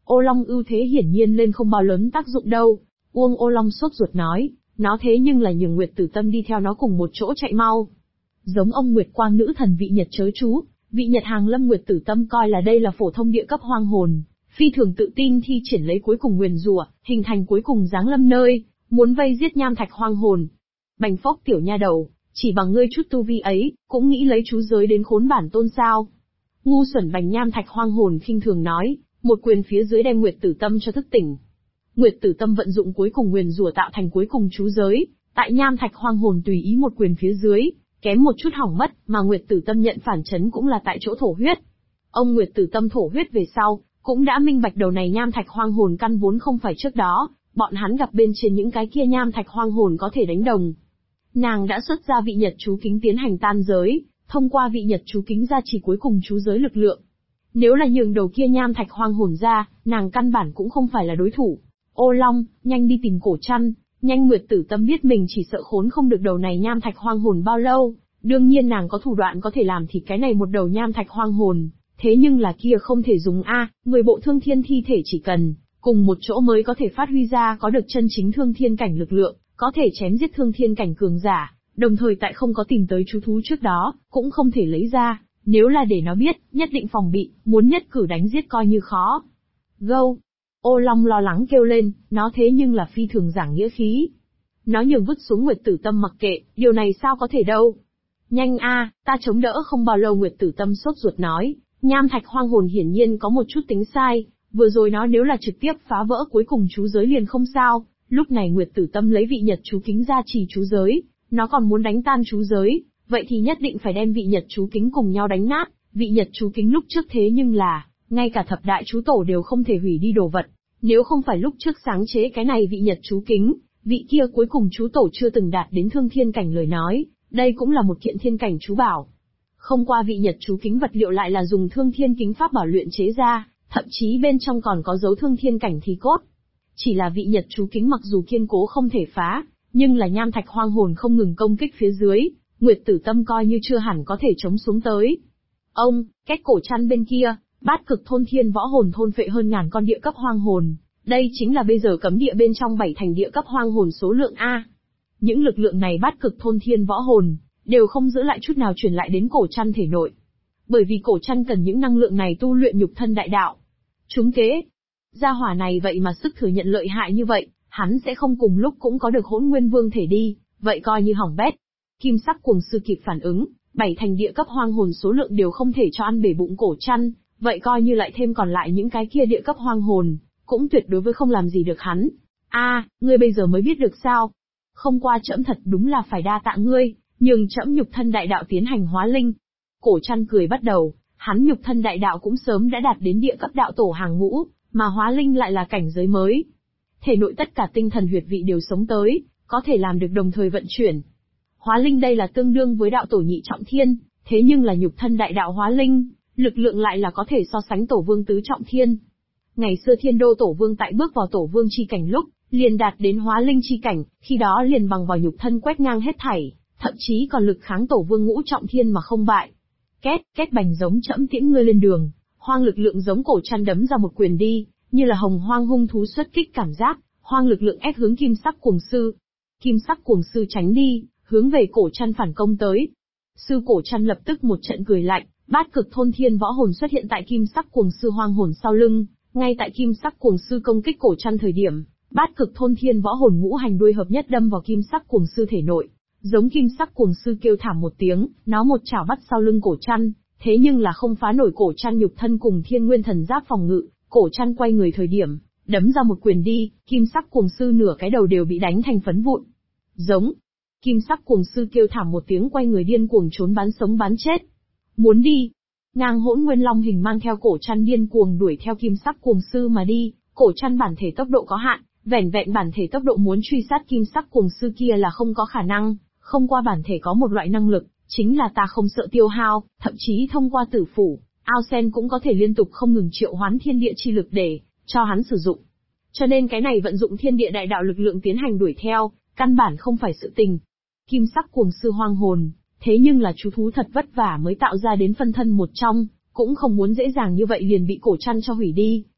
Ô Long ưu thế hiển nhiên lên không bao lớn tác dụng đâu. Uông Ô Long sốt ruột nói, nó thế nhưng là nhường Nguyệt Tử Tâm đi theo nó cùng một chỗ chạy mau. Giống ông Nguyệt Quang nữ thần vị Nhật chớ chú, vị Nhật hàng lâm Nguyệt Tử Tâm coi là đây là phổ thông địa cấp hoang hồn, phi thường tự tin thi triển lấy cuối cùng nguyền rủa, hình thành cuối cùng giáng lâm nơi, muốn vây giết nham thạch hoang hồn. Bành phốc tiểu nha đầu, chỉ bằng ngươi chút tu vi ấy, cũng nghĩ lấy chú giới đến khốn bản tôn sao? Ngu xuẩn Bành nham thạch hoang hồn khinh thường nói, một quyền phía dưới đem Nguyệt Tử Tâm cho thức tỉnh. Nguyệt Tử Tâm vận dụng cuối cùng nguyền rủa tạo thành cuối cùng chú giới, tại nham thạch hoang hồn tùy ý một quyền phía dưới, kém một chút hỏng mất, mà Nguyệt Tử Tâm nhận phản chấn cũng là tại chỗ thổ huyết. Ông Nguyệt Tử Tâm thổ huyết về sau, cũng đã minh bạch đầu này nham thạch hoang hồn căn vốn không phải trước đó, bọn hắn gặp bên trên những cái kia nham thạch hoang hồn có thể đánh đồng. Nàng đã xuất ra vị Nhật chú kính tiến hành tan giới, thông qua vị Nhật chú kính ra chỉ cuối cùng chú giới lực lượng. Nếu là nhường đầu kia nham thạch hoang hồn ra, nàng căn bản cũng không phải là đối thủ. Ô Long, nhanh đi tìm Cổ Trăn, nhanh. Nguyệt Tử Tâm biết mình chỉ sợ khốn không được đầu này nham thạch hoang hồn bao lâu, đương nhiên nàng có thủ đoạn có thể làm thịt cái này một đầu nham thạch hoang hồn, thế nhưng là kia không thể dùng người bộ thương thiên thi thể chỉ cần cùng một chỗ mới có thể phát huy ra có được chân chính thương thiên cảnh lực lượng, có thể chém giết thương thiên cảnh cường giả, đồng thời tại không có tìm tới chú thú trước đó, cũng không thể lấy ra, nếu là để nó biết, nhất định phòng bị, muốn nhất cử đánh giết coi như khó. Gâu! Ô Long lo lắng kêu lên, nó thế nhưng là phi thường giảng nghĩa khí. Nó nhường vứt xuống Nguyệt Tử Tâm mặc kệ, điều này sao có thể đâu. Nhanh ta chống đỡ không bao lâu. Nguyệt Tử Tâm sốt ruột nói, nham thạch hoang hồn hiển nhiên có một chút tính sai, vừa rồi nó nếu là trực tiếp phá vỡ cuối cùng chú giới liền không sao, lúc này Nguyệt Tử Tâm lấy vị Nhật chú kính ra trì chú giới, nó còn muốn đánh tan chú giới, vậy thì nhất định phải đem vị Nhật chú kính cùng nhau đánh nát, vị Nhật chú kính lúc trước thế nhưng là, ngay cả thập đại chú tổ đều không thể hủy đi đồ vật, nếu không phải lúc trước sáng chế cái này vị Nhật chú kính, vị kia cuối cùng chú tổ chưa từng đạt đến thương thiên cảnh lời nói, đây cũng là một kiện thiên cảnh chú bảo. Không qua vị Nhật chú kính vật liệu lại là dùng thương thiên kính pháp bảo luyện chế ra, thậm chí bên trong còn có dấu thương thiên cảnh thi cốt. Chỉ là vị Nhật chú kính mặc dù kiên cố không thể phá, nhưng là nham thạch hoang hồn không ngừng công kích phía dưới, Nguyệt Tử Tâm coi như chưa hẳn có thể chống xuống tới. Cách Cổ Trăn bên kia, Bát Cực Thôn Thiên Võ Hồn thôn phệ hơn ngàn con địa cấp hoang hồn, đây chính là bây giờ cấm địa bên trong 7 thành địa cấp hoang hồn số lượng A. Những lực lượng này Bát Cực Thôn Thiên Võ Hồn đều không giữ lại chút nào truyền lại đến Cổ Trăn thể nội. Bởi vì Cổ Trăn cần những năng lượng này tu luyện nhục thân đại đạo. Trúng kế. Gia hỏa này vậy mà sức thừa nhận lợi hại như vậy, hắn sẽ không cùng lúc cũng có được Hỗn Nguyên Vương thể đi, vậy coi như hỏng bét. Kim Sắc Cuồng Sư kịp phản ứng, 7 thành địa cấp hoang hồn số lượng đều không thể cho ăn bể bụng Cổ Trăn, vậy coi như lại thêm còn lại những cái kia địa cấp hoang hồn, cũng tuyệt đối với không làm gì được hắn. Ngươi bây giờ mới biết được sao? Không qua trẫm thật đúng là phải đa tạ ngươi, nhường trẫm nhục thân đại đạo tiến hành hóa linh. Cổ Trăn cười bắt đầu, hắn nhục thân đại đạo cũng sớm đã đạt đến địa cấp đạo tổ hàng ngũ, mà hóa linh lại là cảnh giới mới. Thể nội tất cả tinh thần huyệt vị đều sống tới, có thể làm được đồng thời vận chuyển. Hóa linh đây là tương đương với đạo tổ nhị trọng thiên, thế nhưng là nhục thân đại đạo hóa linh, lực lượng lại là có thể so sánh tổ vương tứ trọng thiên. Ngày xưa Thiên Đô tổ vương tại bước vào tổ vương chi cảnh lúc, liền đạt đến hóa linh chi cảnh, khi đó liền bằng vào nhục thân quét ngang hết thảy, thậm chí còn lực kháng tổ vương ngũ trọng thiên mà không bại. Két bành giống trẫm tiễn ngươi lên đường, hoang lực lượng giống Cổ Trăn đấm ra một quyền đi, như là hồng hoang hung thú xuất kích cảm giác, hoang lực lượng ép hướng Kim Sắc Cuồng Sư. Kim Sắc Cuồng Sư tránh đi, hướng về Cổ Trăn phản công tới. Sư Cổ Trăn lập tức một trận cười lạnh, Bát Cực Thôn Thiên Võ Hồn xuất hiện tại Kim Sắc Cuồng Sư hoang hồn sau lưng, ngay tại Kim Sắc Cuồng Sư công kích Cổ Trăn thời điểm, Bát Cực Thôn Thiên Võ Hồn ngũ hành đuôi hợp nhất đâm vào Kim Sắc Cuồng Sư thể nội. Giống Kim Sắc Cuồng Sư kêu thảm một tiếng, nó một chảo bắt sau lưng Cổ Trăn, thế nhưng là không phá nổi Cổ Trăn nhục thân cùng Thiên Nguyên Thần Giáp phòng ngự. Cổ Trăn quay người thời điểm, đấm ra một quyền đi, Kim Sắc Cuồng Sư nửa cái đầu đều bị đánh thành phấn vụn. Giống. Kim Sắc Cuồng Sư kêu thảm một tiếng quay người điên cuồng trốn bán sống bán chết. Muốn đi. Ngang Hỗn Nguyên Long hình mang theo Cổ Trăn điên cuồng đuổi theo Kim Sắc Cuồng Sư mà đi, Cổ Trăn bản thể tốc độ có hạn, vẻn vẹn bản thể tốc độ muốn truy sát Kim Sắc Cuồng Sư kia là không có khả năng, không qua bản thể có một loại năng lực, chính là ta không sợ tiêu hao, thậm chí thông qua tử phủ, Ao Sen cũng có thể liên tục không ngừng triệu hoán thiên địa chi lực để cho hắn sử dụng. Cho nên cái này vận dụng thiên địa đại đạo lực lượng tiến hành đuổi theo, căn bản không phải sự tình. Kim Sắc Cuồng Sư hoang hồn, thế nhưng là chú thú thật vất vả mới tạo ra đến phân thân một trong, cũng không muốn dễ dàng như vậy liền bị Cổ Trăn cho hủy đi,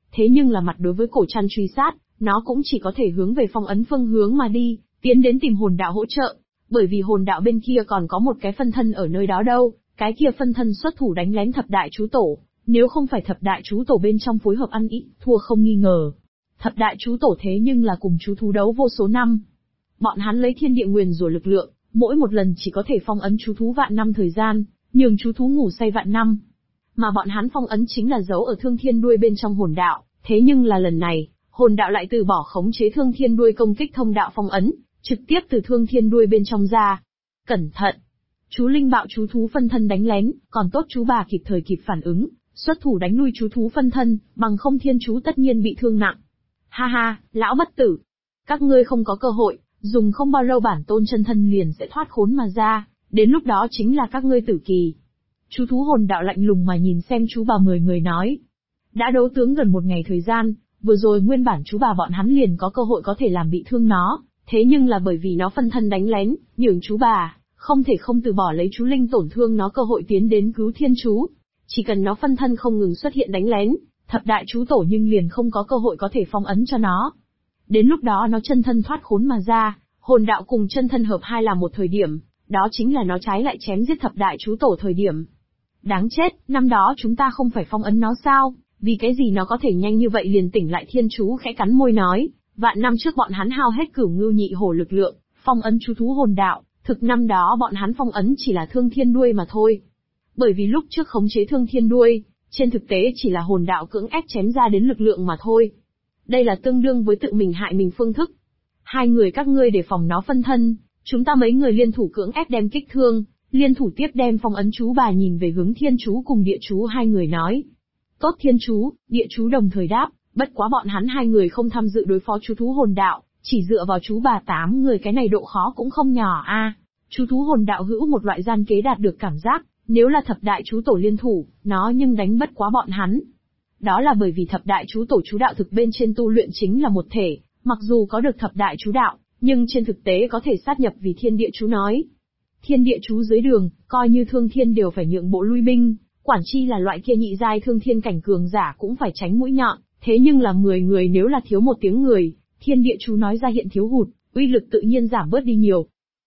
thế nhưng là mặt đối với cổ trăn truy sát, nó cũng chỉ có thể hướng về phong ấn phương hướng mà đi, tiến đến tìm hồn đạo hỗ trợ, bởi vì hồn đạo bên kia còn có một cái phân thân ở nơi đó đâu, cái kia phân thân xuất thủ đánh lén thập đại chú tổ, nếu không phải thập đại chú tổ bên trong phối hợp ăn ý, thua không nghi ngờ. Thập đại chú tổ thế nhưng là cùng chú thú đấu vô số năm. Bọn hắn lấy thiên địa nguyền rủa lực lượng, mỗi một lần chỉ có thể phong ấn chú thú vạn năm thời gian, nhường chú thú ngủ say vạn năm. Mà bọn hắn phong ấn chính là giấu ở thương thiên đuôi bên trong hồn đạo, thế nhưng là lần này, hồn đạo lại từ bỏ khống chế thương thiên đuôi công kích thông đạo phong ấn, trực tiếp từ thương thiên đuôi bên trong ra. Cẩn thận! Chú linh bạo chú thú phân thân đánh lén, còn tốt chú bà kịp thời kịp phản ứng, xuất thủ đánh lui chú thú phân thân, bằng không thiên chú tất nhiên bị thương nặng. Ha ha, lão bất tử! Các ngươi không có cơ hội, dùng không bao lâu bản tôn chân thân liền sẽ thoát khốn mà ra, đến lúc đó chính là các ngươi tử kỳ. Chú thú hồn đạo lạnh lùng mà nhìn xem chú bà 10 người nói. Đã đấu tướng gần một ngày thời gian, vừa rồi nguyên bản chú bà bọn hắn liền có cơ hội có thể làm bị thương nó, thế nhưng là bởi vì nó phân thân đánh lén, nhường chú bà không thể không từ bỏ lấy chú linh tổn thương nó cơ hội tiến đến cứu thiên chú. Chỉ cần nó phân thân không ngừng xuất hiện đánh lén, thập đại chú tổ nhưng liền không có cơ hội có thể phong ấn cho nó. Đến lúc đó nó chân thân thoát khốn mà ra, hồn đạo cùng chân thân hợp hai là một thời điểm, đó chính là nó trái lại chém giết thập đại chú tổ thời điểm. Đáng chết, năm đó chúng ta không phải phong ấn nó sao, vì cái gì nó có thể nhanh như vậy liền tỉnh lại thiên chú khẽ cắn môi nói, vạn năm trước bọn hắn hao hết cửu ngưu nhị hổ lực lượng, phong ấn chú thú hồn đạo, thực năm đó bọn hắn phong ấn chỉ là thương thiên đuôi mà thôi. Bởi vì lúc trước khống chế thương thiên đuôi, trên thực tế chỉ là hồn đạo cưỡng ép chém ra đến lực lượng mà thôi. Đây là tương đương với tự mình hại mình phương thức. Hai người các ngươi để phòng nó phân thân, chúng ta mấy người liên thủ cưỡng ép đem kích thương, liên thủ tiếp đem phong ấn chú bà nhìn về hướng thiên chú cùng địa chú hai người nói. Tốt thiên chú, địa chú đồng thời đáp, bất quá bọn hắn hai người không tham dự đối phó chú thú hồn đạo, chỉ dựa vào chú bà 8 người cái này độ khó cũng không nhỏ a. Chú thú hồn đạo hữu một loại gian kế đạt được cảm giác, nếu là thập đại chú tổ liên thủ, nó nhưng đánh bất quá bọn hắn. Đó là bởi vì thập đại chú tổ chú đạo thực bên trên tu luyện chính là một thể, mặc dù có được thập đại chú đạo, nhưng trên thực tế có thể sát nhập vì thiên địa chú nói. Thiên địa chú dưới đường, coi như thương thiên đều phải nhượng bộ lui binh, quản chi là loại kia nhị giai thương thiên cảnh cường giả cũng phải tránh mũi nhọn, thế nhưng là 10 người nếu là thiếu một tiếng người, thiên địa chú nói ra hiện thiếu hụt, uy lực tự nhiên giảm bớt đi nhiều.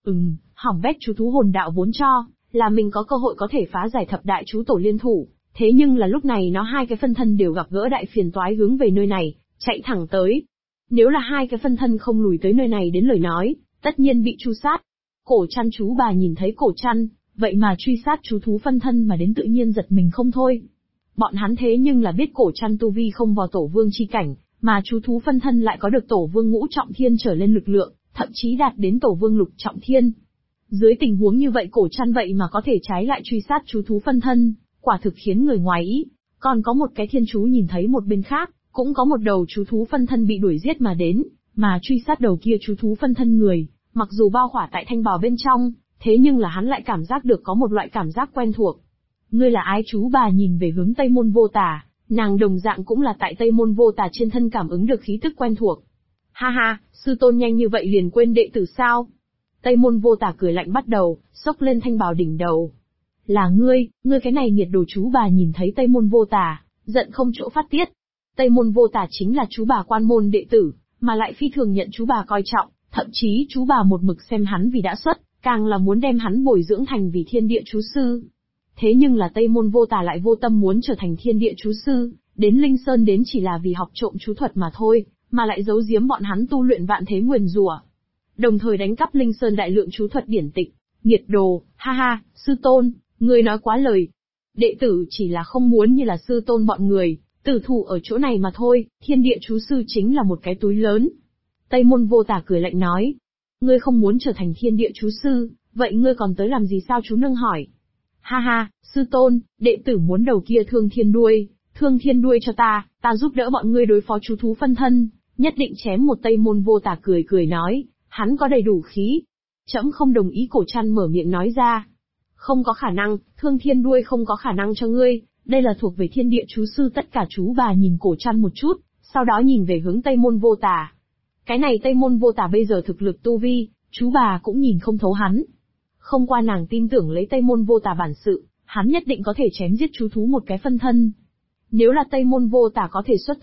Hỏng bét chú thú hồn đạo vốn cho là mình có cơ hội có thể phá giải thập đại chú tổ liên thủ, thế nhưng là lúc này nó hai cái phân thân đều gặp gỡ đại phiền toái hướng về nơi này, chạy thẳng tới. Nếu là hai cái phân thân không lùi tới nơi này đến lời nói, tất nhiên bị tru sát. Cổ chăn chú bà nhìn thấy cổ chăn, vậy mà truy sát chú thú phân thân mà đến tự nhiên giật mình không thôi. Bọn hắn thế nhưng là biết cổ chăn tu vi không vào tổ vương chi cảnh, mà chú thú phân thân lại có được tổ vương ngũ trọng thiên trở lên lực lượng, thậm chí đạt đến tổ vương lục trọng thiên. Dưới tình huống như vậy cổ chăn vậy mà có thể trái lại truy sát chú thú phân thân, quả thực khiến người ngoài ý. Còn có một cái thiên chú nhìn thấy một bên khác, cũng có một đầu chú thú phân thân bị đuổi giết mà đến, mà truy sát đầu kia chú thú phân thân người, mặc dù bao khỏa tại thanh bào bên trong, thế nhưng là hắn lại cảm giác được có một loại cảm giác quen thuộc. Ngươi là ai? Chú bà nhìn về hướng Tây Môn Vô Tà, nàng đồng dạng cũng là tại Tây Môn Vô Tà trên thân cảm ứng được khí tức quen thuộc. Ha ha, sư tôn nhanh như vậy liền quên đệ tử sao? Tây Môn Vô Tà cười lạnh bắt đầu, xốc lên thanh bào đỉnh đầu. Là ngươi cái này nghiệt đồ! Chú bà nhìn thấy Tây Môn Vô Tà, giận không chỗ phát tiết. Tây Môn Vô Tà chính là chú bà quan môn đệ tử, mà lại phi thường nhận chú bà coi trọng, thậm chí chú bà một mực xem hắn vì đã xuất, càng là muốn đem hắn bồi dưỡng thành vì thiên địa chú sư. Thế nhưng là Tây Môn Vô Tà lại vô tâm muốn trở thành thiên địa chú sư, đến Linh Sơn đến chỉ là vì học trộm chú thuật mà thôi, mà lại giấu giếm bọn hắn tu luyện vạn thế nguyền rủa, đồng thời đánh cắp Linh Sơn đại lượng chú thuật điển tịch. Nghiệt đồ, ha ha, sư tôn, ngươi nói quá lời. Đệ tử chỉ là không muốn như là sư tôn bọn người, tử thủ ở chỗ này mà thôi, thiên địa chú sư chính là một cái túi lớn. Tây Môn Vô Tà cười lạnh nói, ngươi không muốn trở thành thiên địa chú sư, vậy ngươi còn tới làm gì sao? Chú nương hỏi. Ha ha, sư tôn, đệ tử muốn đầu kia thương thiên đuôi cho ta giúp đỡ bọn ngươi đối phó chú thú phân thân, nhất định chém một. Tây Môn Vô Tà cười nói, hắn có đầy đủ khí. Trẫm không đồng ý. Cổ chăn mở miệng nói ra. Không có khả năng, thương thiên đuôi không có khả năng cho ngươi, đây là thuộc về thiên địa chú sư. Tất cả chú bà nhìn cổ chăn một chút, sau đó nhìn về hướng Tây Môn Vô Tà. Cái này Tây Môn Vô Tà bây giờ thực lực tu vi, chú bà cũng nhìn không thấu hắn. Không qua nàng tin tưởng lấy Tây Môn Vô Tà bản sự, hắn nhất định có thể chém giết chú thú một cái phân thân. Nếu là Tây Môn Vô Tà có thể xuất thủ,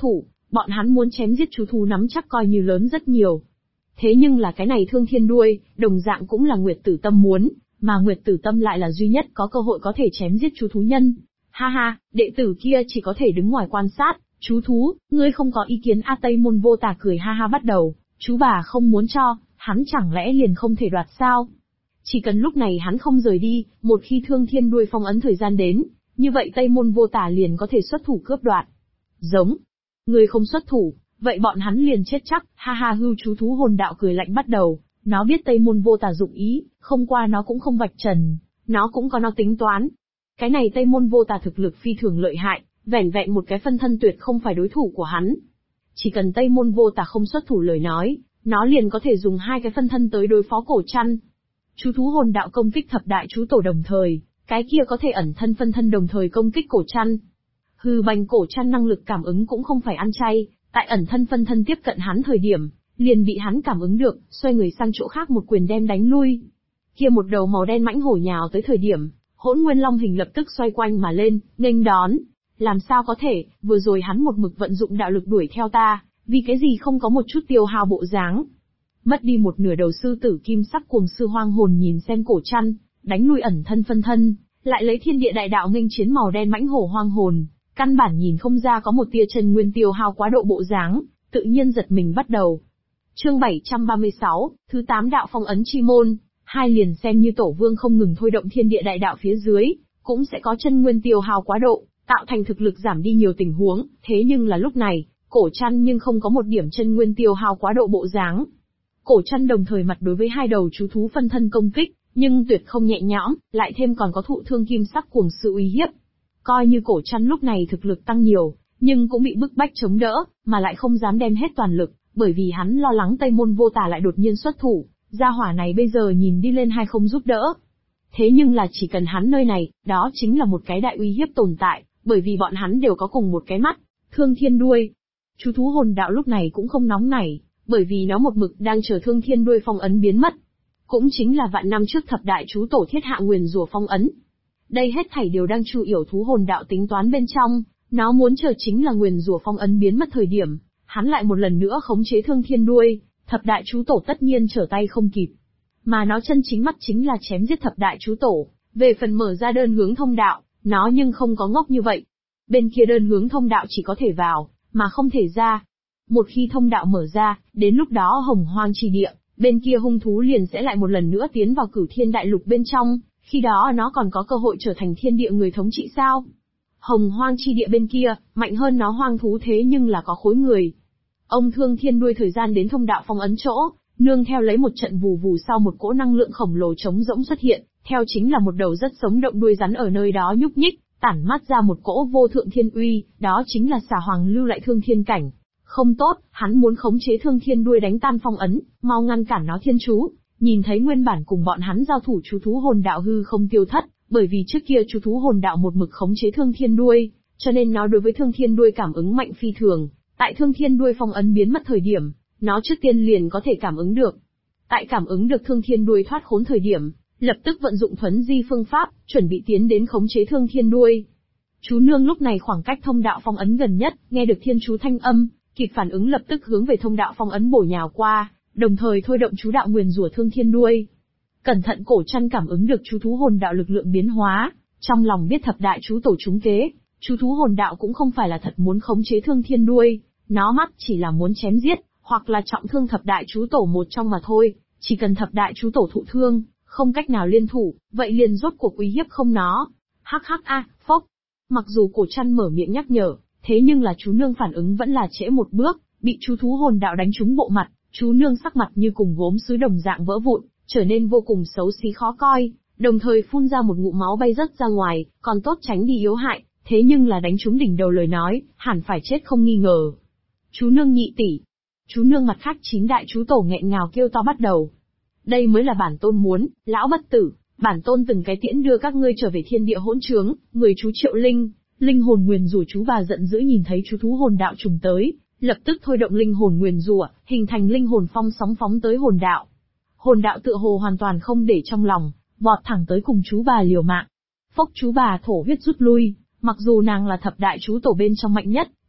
Bọn hắn muốn chém giết chú thú nắm chắc coi như lớn rất nhiều. Thế nhưng là cái này Thương Thiên Đuôi, đồng dạng cũng là Nguyệt Tử Tâm muốn, mà Nguyệt Tử Tâm lại là duy nhất có cơ hội có thể chém giết chú thú nhân. Ha ha, đệ tử kia chỉ có thể đứng ngoài quan sát, chú thú, ngươi không có ý kiến. A Tây Môn Vô Tà cười ha ha bắt đầu, chú bà không muốn cho, hắn chẳng lẽ liền không thể đoạt sao? Chỉ cần lúc này hắn không rời đi, một khi Thương Thiên Đuôi phong ấn thời gian đến, như vậy Tây Môn Vô Tà liền có thể xuất thủ cướp đoạt. Giống, ngươi không xuất thủ, vậy bọn hắn liền chết chắc. Ha ha, hưu chú thú hồn đạo cười lạnh bắt đầu, nó biết Tây Môn Vô Tà dụng ý, không qua nó cũng không vạch trần, nó cũng có nó tính toán. Cái này Tây Môn Vô Tà thực lực phi thường lợi hại, vẻn vẹn một cái phân thân tuyệt không phải đối thủ của hắn. Chỉ cần Tây Môn Vô Tà không xuất thủ lời nói, nó liền có thể dùng hai cái phân thân tới đối phó Cổ Trăn. Chú thú hồn đạo công kích thập đại chú tổ đồng thời, cái kia có thể ẩn thân phân thân đồng thời công kích Cổ Trăn. Hư Bành Cổ Trăn năng lực cảm ứng cũng không phải ăn chay, tại ẩn thân phân thân tiếp cận hắn thời điểm, liền bị hắn cảm ứng được, xoay người sang chỗ khác một quyền đem đánh lui. Kia một đầu màu đen mãnh hổ nhào tới thời điểm, Hỗn Nguyên Long hình lập tức xoay quanh mà lên, nghênh đón. Làm sao có thể, vừa rồi hắn một mực vận dụng đạo lực đuổi theo ta, vì cái gì không có một chút tiêu hao bộ dáng. Mất đi một nửa đầu sư tử kim sắc cuồng sư hoang hồn nhìn xem Cổ Trăn, đánh lui ẩn thân phân thân, lại lấy thiên địa đại đạo nghênh chiến màu đen mãnh hổ hoang hồn, căn bản nhìn không ra có một tia chân nguyên tiêu hao quá độ bộ dáng, tự nhiên giật mình bắt đầu. Chương 736, thứ 8 đạo phong ấn chi môn, hai liền xem như tổ vương không ngừng thôi động thiên địa đại đạo phía dưới, cũng sẽ có chân nguyên tiêu hao quá độ, tạo thành thực lực giảm đi nhiều tình huống, thế nhưng là lúc này, Cổ Trăn nhưng không có một điểm chân nguyên tiêu hao quá độ bộ dáng. Cổ Trăn đồng thời mặt đối với hai đầu chú thú phân thân công kích, nhưng tuyệt không nhẹ nhõm, lại thêm còn có thụ thương kim sắc cuồng sự uy hiếp. Coi như Cổ Trăn lúc này thực lực tăng nhiều, nhưng cũng bị bức bách chống đỡ, mà lại không dám đem hết toàn lực, bởi vì hắn lo lắng Tây Môn Vô Tà lại đột nhiên xuất thủ, gia hỏa này bây giờ nhìn đi lên hay không giúp đỡ. Thế nhưng là chỉ cần hắn nơi này, đó chính là một cái đại uy hiếp tồn tại, bởi vì bọn hắn đều có cùng một cái mắt, Thương Thiên Đuôi. Chú thú hồn đạo lúc này cũng không nóng nảy, bởi vì nó một mực đang chờ Thương Thiên Đuôi phong ấn biến mất. Cũng chính là vạn năm trước thập đại chú tổ thiết hạ nguyền rủa phong ấn. Đây hết thảy đều đang chu yểu thú hồn đạo tính toán bên trong, nó muốn chờ chính là nguyền rủa phong ấn biến mất thời điểm, hắn lại một lần nữa khống chế Thương Thiên Đuôi, thập đại chú tổ tất nhiên trở tay không kịp. Mà nó chân chính mắt chính là chém giết thập đại chú tổ, về phần mở ra đơn hướng thông đạo, nó nhưng không có ngốc như vậy. Bên kia đơn hướng thông đạo chỉ có thể vào, mà không thể ra. Một khi thông đạo mở ra, đến lúc đó hồng hoang chi địa, bên kia hung thú liền sẽ lại một lần nữa tiến vào Cửu Thiên Đại Lục bên trong, khi đó nó còn có cơ hội trở thành thiên địa người thống trị sao? Hồng hoang chi địa bên kia, mạnh hơn nó hoang thú thế nhưng là có khối người. Ông Thương Thiên Đuôi thời gian đến thông đạo phong ấn chỗ, nương theo lấy một trận vù vù sau một cỗ năng lượng khổng lồ trống rỗng xuất hiện, theo chính là một đầu rất sống động đuôi rắn ở nơi đó nhúc nhích, tản mát ra một cỗ vô thượng thiên uy, đó chính là Xà Hoàng lưu lại thương thiên cảnh. Không tốt, hắn muốn khống chế Thương Thiên Đuôi đánh tan phong ấn, mau ngăn cản nó thiên chú. Nhìn thấy nguyên bản cùng bọn hắn giao thủ chú thú hồn đạo hư không tiêu thất, bởi vì trước kia chú thú hồn đạo một mực khống chế Thương Thiên Đuôi, cho nên nó đối với Thương Thiên Đuôi cảm ứng mạnh phi thường. Tại Thương Thiên Đuôi phong ấn biến mất thời điểm, nó trước tiên liền có thể cảm ứng được. Tại cảm ứng được Thương Thiên Đuôi thoát khốn thời điểm, lập tức vận dụng thuấn di phương pháp, chuẩn bị tiến đến khống chế Thương Thiên Đuôi. Chú nương lúc này khoảng cách thông đạo phong ấn gần nhất, nghe được thiên chú thanh âm, kịp phản ứng lập tức hướng về thông đạo phong ấn bổ nhào qua, đồng thời thôi động chú đạo nguyền rủa Thương Thiên Đuôi. Cẩn thận Cổ Trăn cảm ứng được chú thú hồn đạo lực lượng biến hóa, trong lòng biết thập đại chú tổ trúng kế, chú thú hồn đạo cũng không phải là thật muốn khống chế Thương Thiên Đuôi, nó mắt chỉ là muốn chém giết, hoặc là trọng thương thập đại chú tổ một trong mà thôi, chỉ cần thập đại chú tổ thụ thương, không cách nào liên thủ, vậy liền rốt cuộc uy hiếp không nó. Hắc hắc a, phốc. Mặc dù Cổ Trăn mở miệng nhắc nhở, thế nhưng là chú nương phản ứng vẫn là trễ một bước, bị chú thú hồn đạo đánh trúng bộ mặt, chú nương sắc mặt như cùng gốm sứ đồng dạng vỡ vụn, trở nên vô cùng xấu xí khó coi, đồng thời phun ra một ngụm máu bay rớt ra ngoài, còn tốt tránh đi yếu hại, thế nhưng là đánh trúng đỉnh đầu lời nói, hẳn phải chết không nghi ngờ. Chú nương nhị tỷ. Chú nương mặt khác 9 đại chú tổ nghẹn ngào kêu to bắt đầu. Đây mới là bản tôn muốn, lão bất tử, bản tôn từng cái tiễn đưa các ngươi trở về thiên địa hỗn trướng, người chú Triệu Linh, linh hồn nguyền rủa chú bà giận dữ nhìn thấy chú thú hồn đạo trùng tới, lập tức thôi động linh hồn nguyền rủa, hình thành linh hồn phong sóng phóng tới hồn đạo. Hồn đạo tựa hồ hoàn toàn không để trong lòng, vọt thẳng tới cùng chú bà liều mạng. Phốc chú bà thổ huyết rút lui, mặc dù nàng là thập đại chú tổ bên trong mạnh nhất,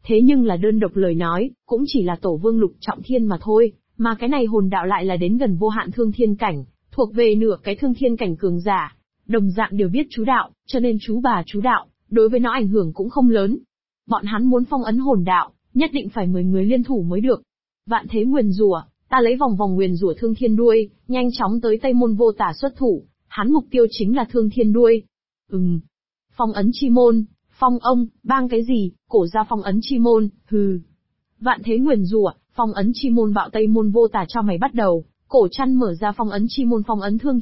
thế nhưng là đơn độc lời nói, cũng chỉ là tổ vương lục trọng thiên mà thôi, mà cái này hồn đạo lại là đến gần vô hạn thương thiên cảnh, thuộc về nửa cái thương thiên cảnh cường giả. Đồng dạng đều biết chú đạo, cho nên chú bà chú đạo, đối với nó ảnh hưởng cũng không lớn. Bọn hắn muốn phong ấn hồn đạo, nhất định phải 10 người liên thủ mới được. Vạn thế nguyền rủa, ta lấy vòng vòng nguyền rủa thương thiên đuôi, nhanh chóng tới Tây Môn Vô Tả xuất thủ, hắn mục tiêu chính là thương thiên đuôi. Phong ấn chi môn, phong ông, bang cái gì, cổ ra phong ấn chi môn, hừ. Vạn thế nguyền rủa, phong ấn chi môn bạo Tây Môn Vô Tả cho mày bắt đầu, cổ chăn mở ra phong ấn chi môn phong ấn thương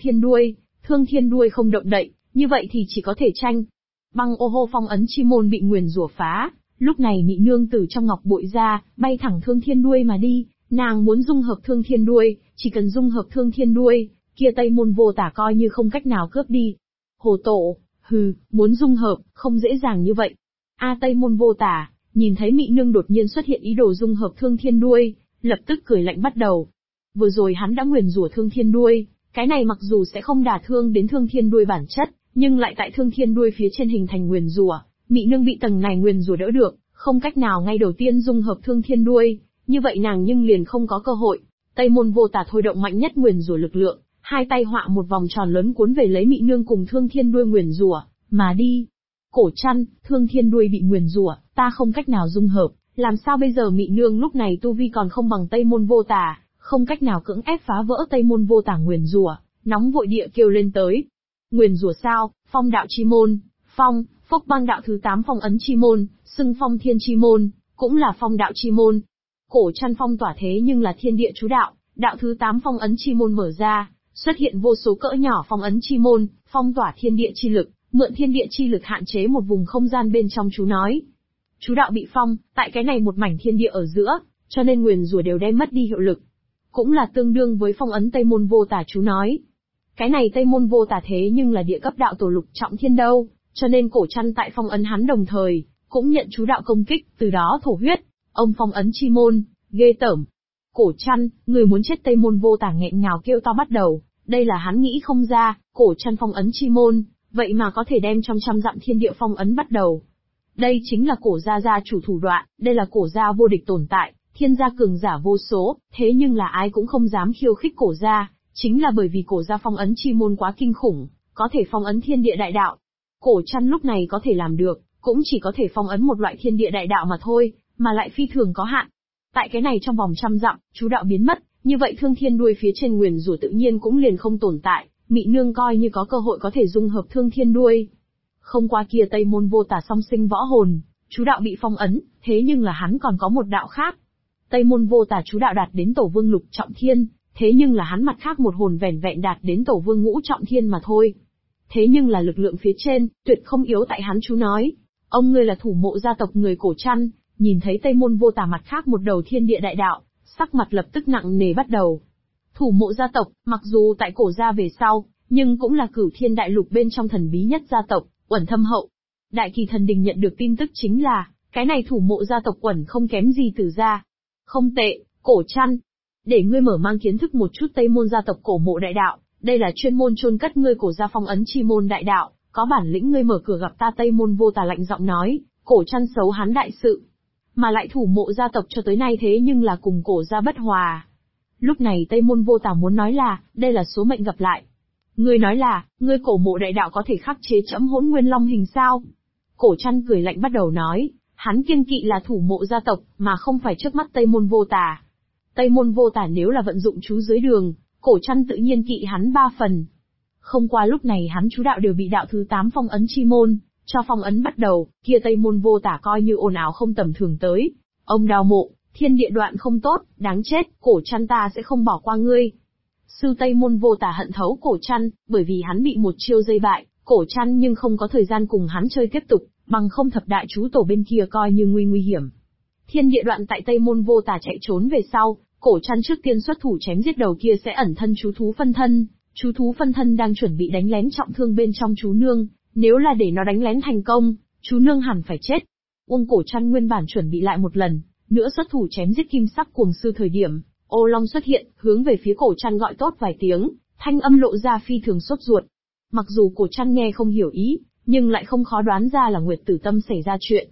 thiên đuôi không động đậy, như vậy thì chỉ có thể tranh. Băng ô hô phong ấn chi môn bị nguyền rủa phá, lúc này Mị Nương từ trong ngọc bội ra, bay thẳng thương thiên đuôi mà đi, nàng muốn dung hợp thương thiên đuôi, chỉ cần dung hợp thương thiên đuôi, kia Tây Môn Vô Tả coi như không cách nào cướp đi. Hồ tổ, muốn dung hợp, không dễ dàng như vậy. Tây Môn Vô Tả, nhìn thấy Mị Nương đột nhiên xuất hiện ý đồ dung hợp thương thiên đuôi, lập tức cười lạnh bắt đầu. Vừa rồi hắn đã nguyền rủa thương thiên đuôi, cái này mặc dù sẽ không đả thương đến thương thiên đuôi bản chất, nhưng lại tại thương thiên đuôi phía trên hình thành nguyền rủa, Mị Nương bị tầng này nguyền rủa đỡ được, không cách nào ngay đầu tiên dung hợp thương thiên đuôi, như vậy nàng nhưng liền không có cơ hội. Tây Môn Vô Tả thôi động mạnh nhất nguyền rủa lực lượng, hai tay họa một vòng tròn lớn cuốn về lấy Mị Nương cùng thương thiên đuôi nguyền rủa mà đi. Cổ chăn, thương thiên đuôi bị nguyền rủa, ta không cách nào dung hợp, làm sao bây giờ? Mị Nương lúc này tu vi còn không bằng Tây Môn Vô Tả, không cách nào cưỡng ép phá vỡ Tây Môn Vô Tả nguyền rủa, nóng vội địa kêu lên tới. Nguyền rủa sao? Phong đạo chi môn, phong, phốc băng đạo thứ 8 phong ấn chi môn, xưng phong thiên chi môn, cũng là phong đạo chi môn. Cổ chăn phong tỏa thế nhưng là thiên địa chú đạo, đạo thứ 8 phong ấn chi môn mở ra, xuất hiện vô số cỡ nhỏ phong ấn chi môn, phong tỏa thiên địa chi lực, mượn thiên địa chi lực hạn chế một vùng không gian bên trong chú nói. Chú đạo bị phong, tại cái này một mảnh thiên địa ở giữa, cho nên nguyền rủa đều đem mất đi hiệu lực. Cũng là tương đương với phong ấn Tây Môn Vô Tả chú nói. Cái này Tây Môn Vô Tả thế nhưng là địa cấp đạo tổ lục trọng thiên đâu, cho nên cổ chăn tại phong ấn hắn đồng thời, cũng nhận chú đạo công kích, từ đó thổ huyết. Ông phong ấn chi môn, ghê tởm. Cổ chăn, người muốn chết? Tây Môn Vô Tả nghẹn ngào kêu to bắt đầu, đây là hắn nghĩ không ra, cổ chăn phong ấn chi môn, vậy mà có thể đem trong trăm dặm thiên địa phong ấn bắt đầu. Đây chính là cổ gia gia chủ thủ đoạn, đây là cổ gia vô địch tồn tại, thiên gia cường giả vô số, thế nhưng là ai cũng không dám khiêu khích cổ gia, chính là bởi vì cổ gia phong ấn chi môn quá kinh khủng, có thể phong ấn thiên địa đại đạo. Cổ chăn lúc này có thể làm được, cũng chỉ có thể phong ấn một loại thiên địa đại đạo mà thôi, mà lại phi thường có hạn. Tại cái này trong vòng trăm dặm, chú đạo biến mất, như vậy thương thiên đuôi phía trên nguyền rủa tự nhiên cũng liền không tồn tại, Mị Nương coi như có cơ hội có thể dung hợp thương thiên đuôi. Không qua kia Tây Môn Vô Tả song sinh võ hồn, chú đạo bị phong ấn, thế nhưng là hắn còn có một đạo khác. Tây Môn Vô Tả chú đạo đạt đến tổ vương lục trọng thiên, thế nhưng là hắn mặt khác một hồn vẻn vẹn đạt đến tổ vương ngũ trọng thiên mà thôi. Thế nhưng là lực lượng phía trên, tuyệt không yếu tại hắn chú nói. Ông ngươi là thủ mộ gia tộc người cổ chăn, nhìn thấy Tây Môn Vô Tả mặt khác một đầu thiên địa đại đạo, sắc mặt lập tức nặng nề bắt đầu. Thủ mộ gia tộc, mặc dù tại cổ gia về sau, nhưng cũng là cửu thiên đại lục bên trong thần bí nhất gia tộc, uẩn thâm hậu. Đại Kỳ Thần Đình nhận được tin tức chính là, cái này thủ mộ gia tộc uẩn không kém gì Tử gia. Không tệ, cổ chăn. Để ngươi mở mang kiến thức một chút Tây Môn gia tộc cổ mộ đại đạo, đây là chuyên môn chôn cất ngươi cổ gia phong ấn chi môn đại đạo, có bản lĩnh ngươi mở cửa gặp ta. Tây Môn Vô Tả lạnh giọng nói, cổ chăn xấu hắn đại sự. Mà lại thủ mộ gia tộc cho tới nay thế nhưng là cùng cổ gia bất hòa. Lúc này Tây Môn Vô Tả muốn nói là, đây là số mệnh gặp lại. Ngươi nói là, ngươi cổ mộ đại đạo có thể khắc chế trẫm Hỗn Nguyên Long hình sao? Cổ chăn cười lạnh bắt đầu nói, hắn kiêng kỵ là thủ mộ gia tộc, mà không phải trước mắt Tây Môn Vô Tả. Tây Môn Vô Tả nếu là vận dụng chú dưới đường, cổ chăn tự nhiên kỵ hắn 3 phần. Không qua lúc này hắn chú đạo đều bị đạo thứ 8 phong ấn chi môn, cho phong ấn bắt đầu, kia Tây Môn Vô Tả coi như ồn ào không tầm thường tới. Ông đào mộ, thiên địa đoạn không tốt, đáng chết, cổ chăn ta sẽ không bỏ qua ngươi. Sư Tây Môn Vô Tả hận thấu cổ chăn, bởi vì hắn bị một chiêu dây bại, cổ chăn nhưng không có thời gian cùng hắn chơi tiếp tục, bằng không thập đại chú tổ bên kia coi như nguy hiểm. Thiên địa đoạn tại Tây Môn Vô Tả chạy trốn về sau, cổ chăn trước tiên xuất thủ chém giết đầu kia sẽ ẩn thân chú thú phân thân. Chú thú phân thân đang chuẩn bị đánh lén trọng thương bên trong chú nương, nếu là để nó đánh lén thành công, chú nương hẳn phải chết. Cổ chăn nguyên bản chuẩn bị lại một lần, nữa xuất thủ chém giết kim sắc cuồng sư thời điểm, ô long xuất hiện, hướng về phía cổ chăn gọi tốt vài tiếng, thanh âm lộ ra phi thường sốt ruột. Mặc dù cổ chăn nghe không hiểu ý, nhưng lại không khó đoán ra là Nguyệt Tử Tâm xảy ra chuyện.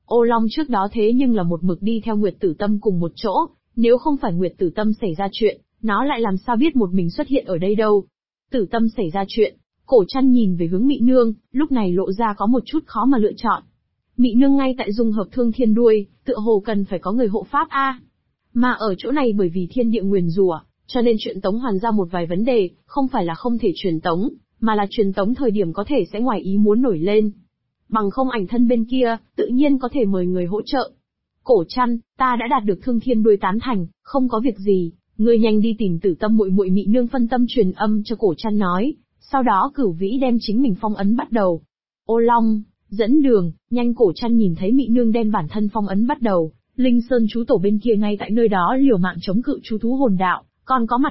Ô Long trước đó thế nhưng là một mực đi theo Nguyệt Tử Tâm cùng một chỗ, nếu không phải Nguyệt Tử Tâm xảy ra chuyện, nó lại làm sao biết một mình xuất hiện ở đây đâu. Tử Tâm xảy ra chuyện, Cổ Trăn nhìn về hướng Mị Nương, lúc này lộ ra có một chút khó mà lựa chọn. Mị Nương ngay tại dung hợp thương thiên đuôi, tựa hồ cần phải có người hộ pháp a. Mà ở chỗ này bởi vì thiên địa nguyền rủa, cho nên chuyện tống hoàn ra một vài vấn đề, không phải là không thể truyền tống, mà là truyền tống thời điểm có thể sẽ ngoài ý muốn nổi lên. Bằng không ảnh thân bên kia, tự nhiên có thể mời người hỗ trợ. Cổ Trăn, ta đã đạt được thương thiên đuôi tán thành, không có việc gì, ngươi nhanh đi tìm Tử Tâm muội muội. Mị Nương phân tâm truyền âm cho Cổ Trăn nói, sau đó Cửu Vĩ đem chính mình phong ấn bắt đầu. Ô Long, dẫn đường, nhanh. Cổ Trăn nhìn thấy Mị Nương đem bản thân phong ấn bắt đầu, Linh Sơn chú tổ bên kia ngay tại nơi đó liều mạng chống cự chú thú hồn đạo, còn có mặt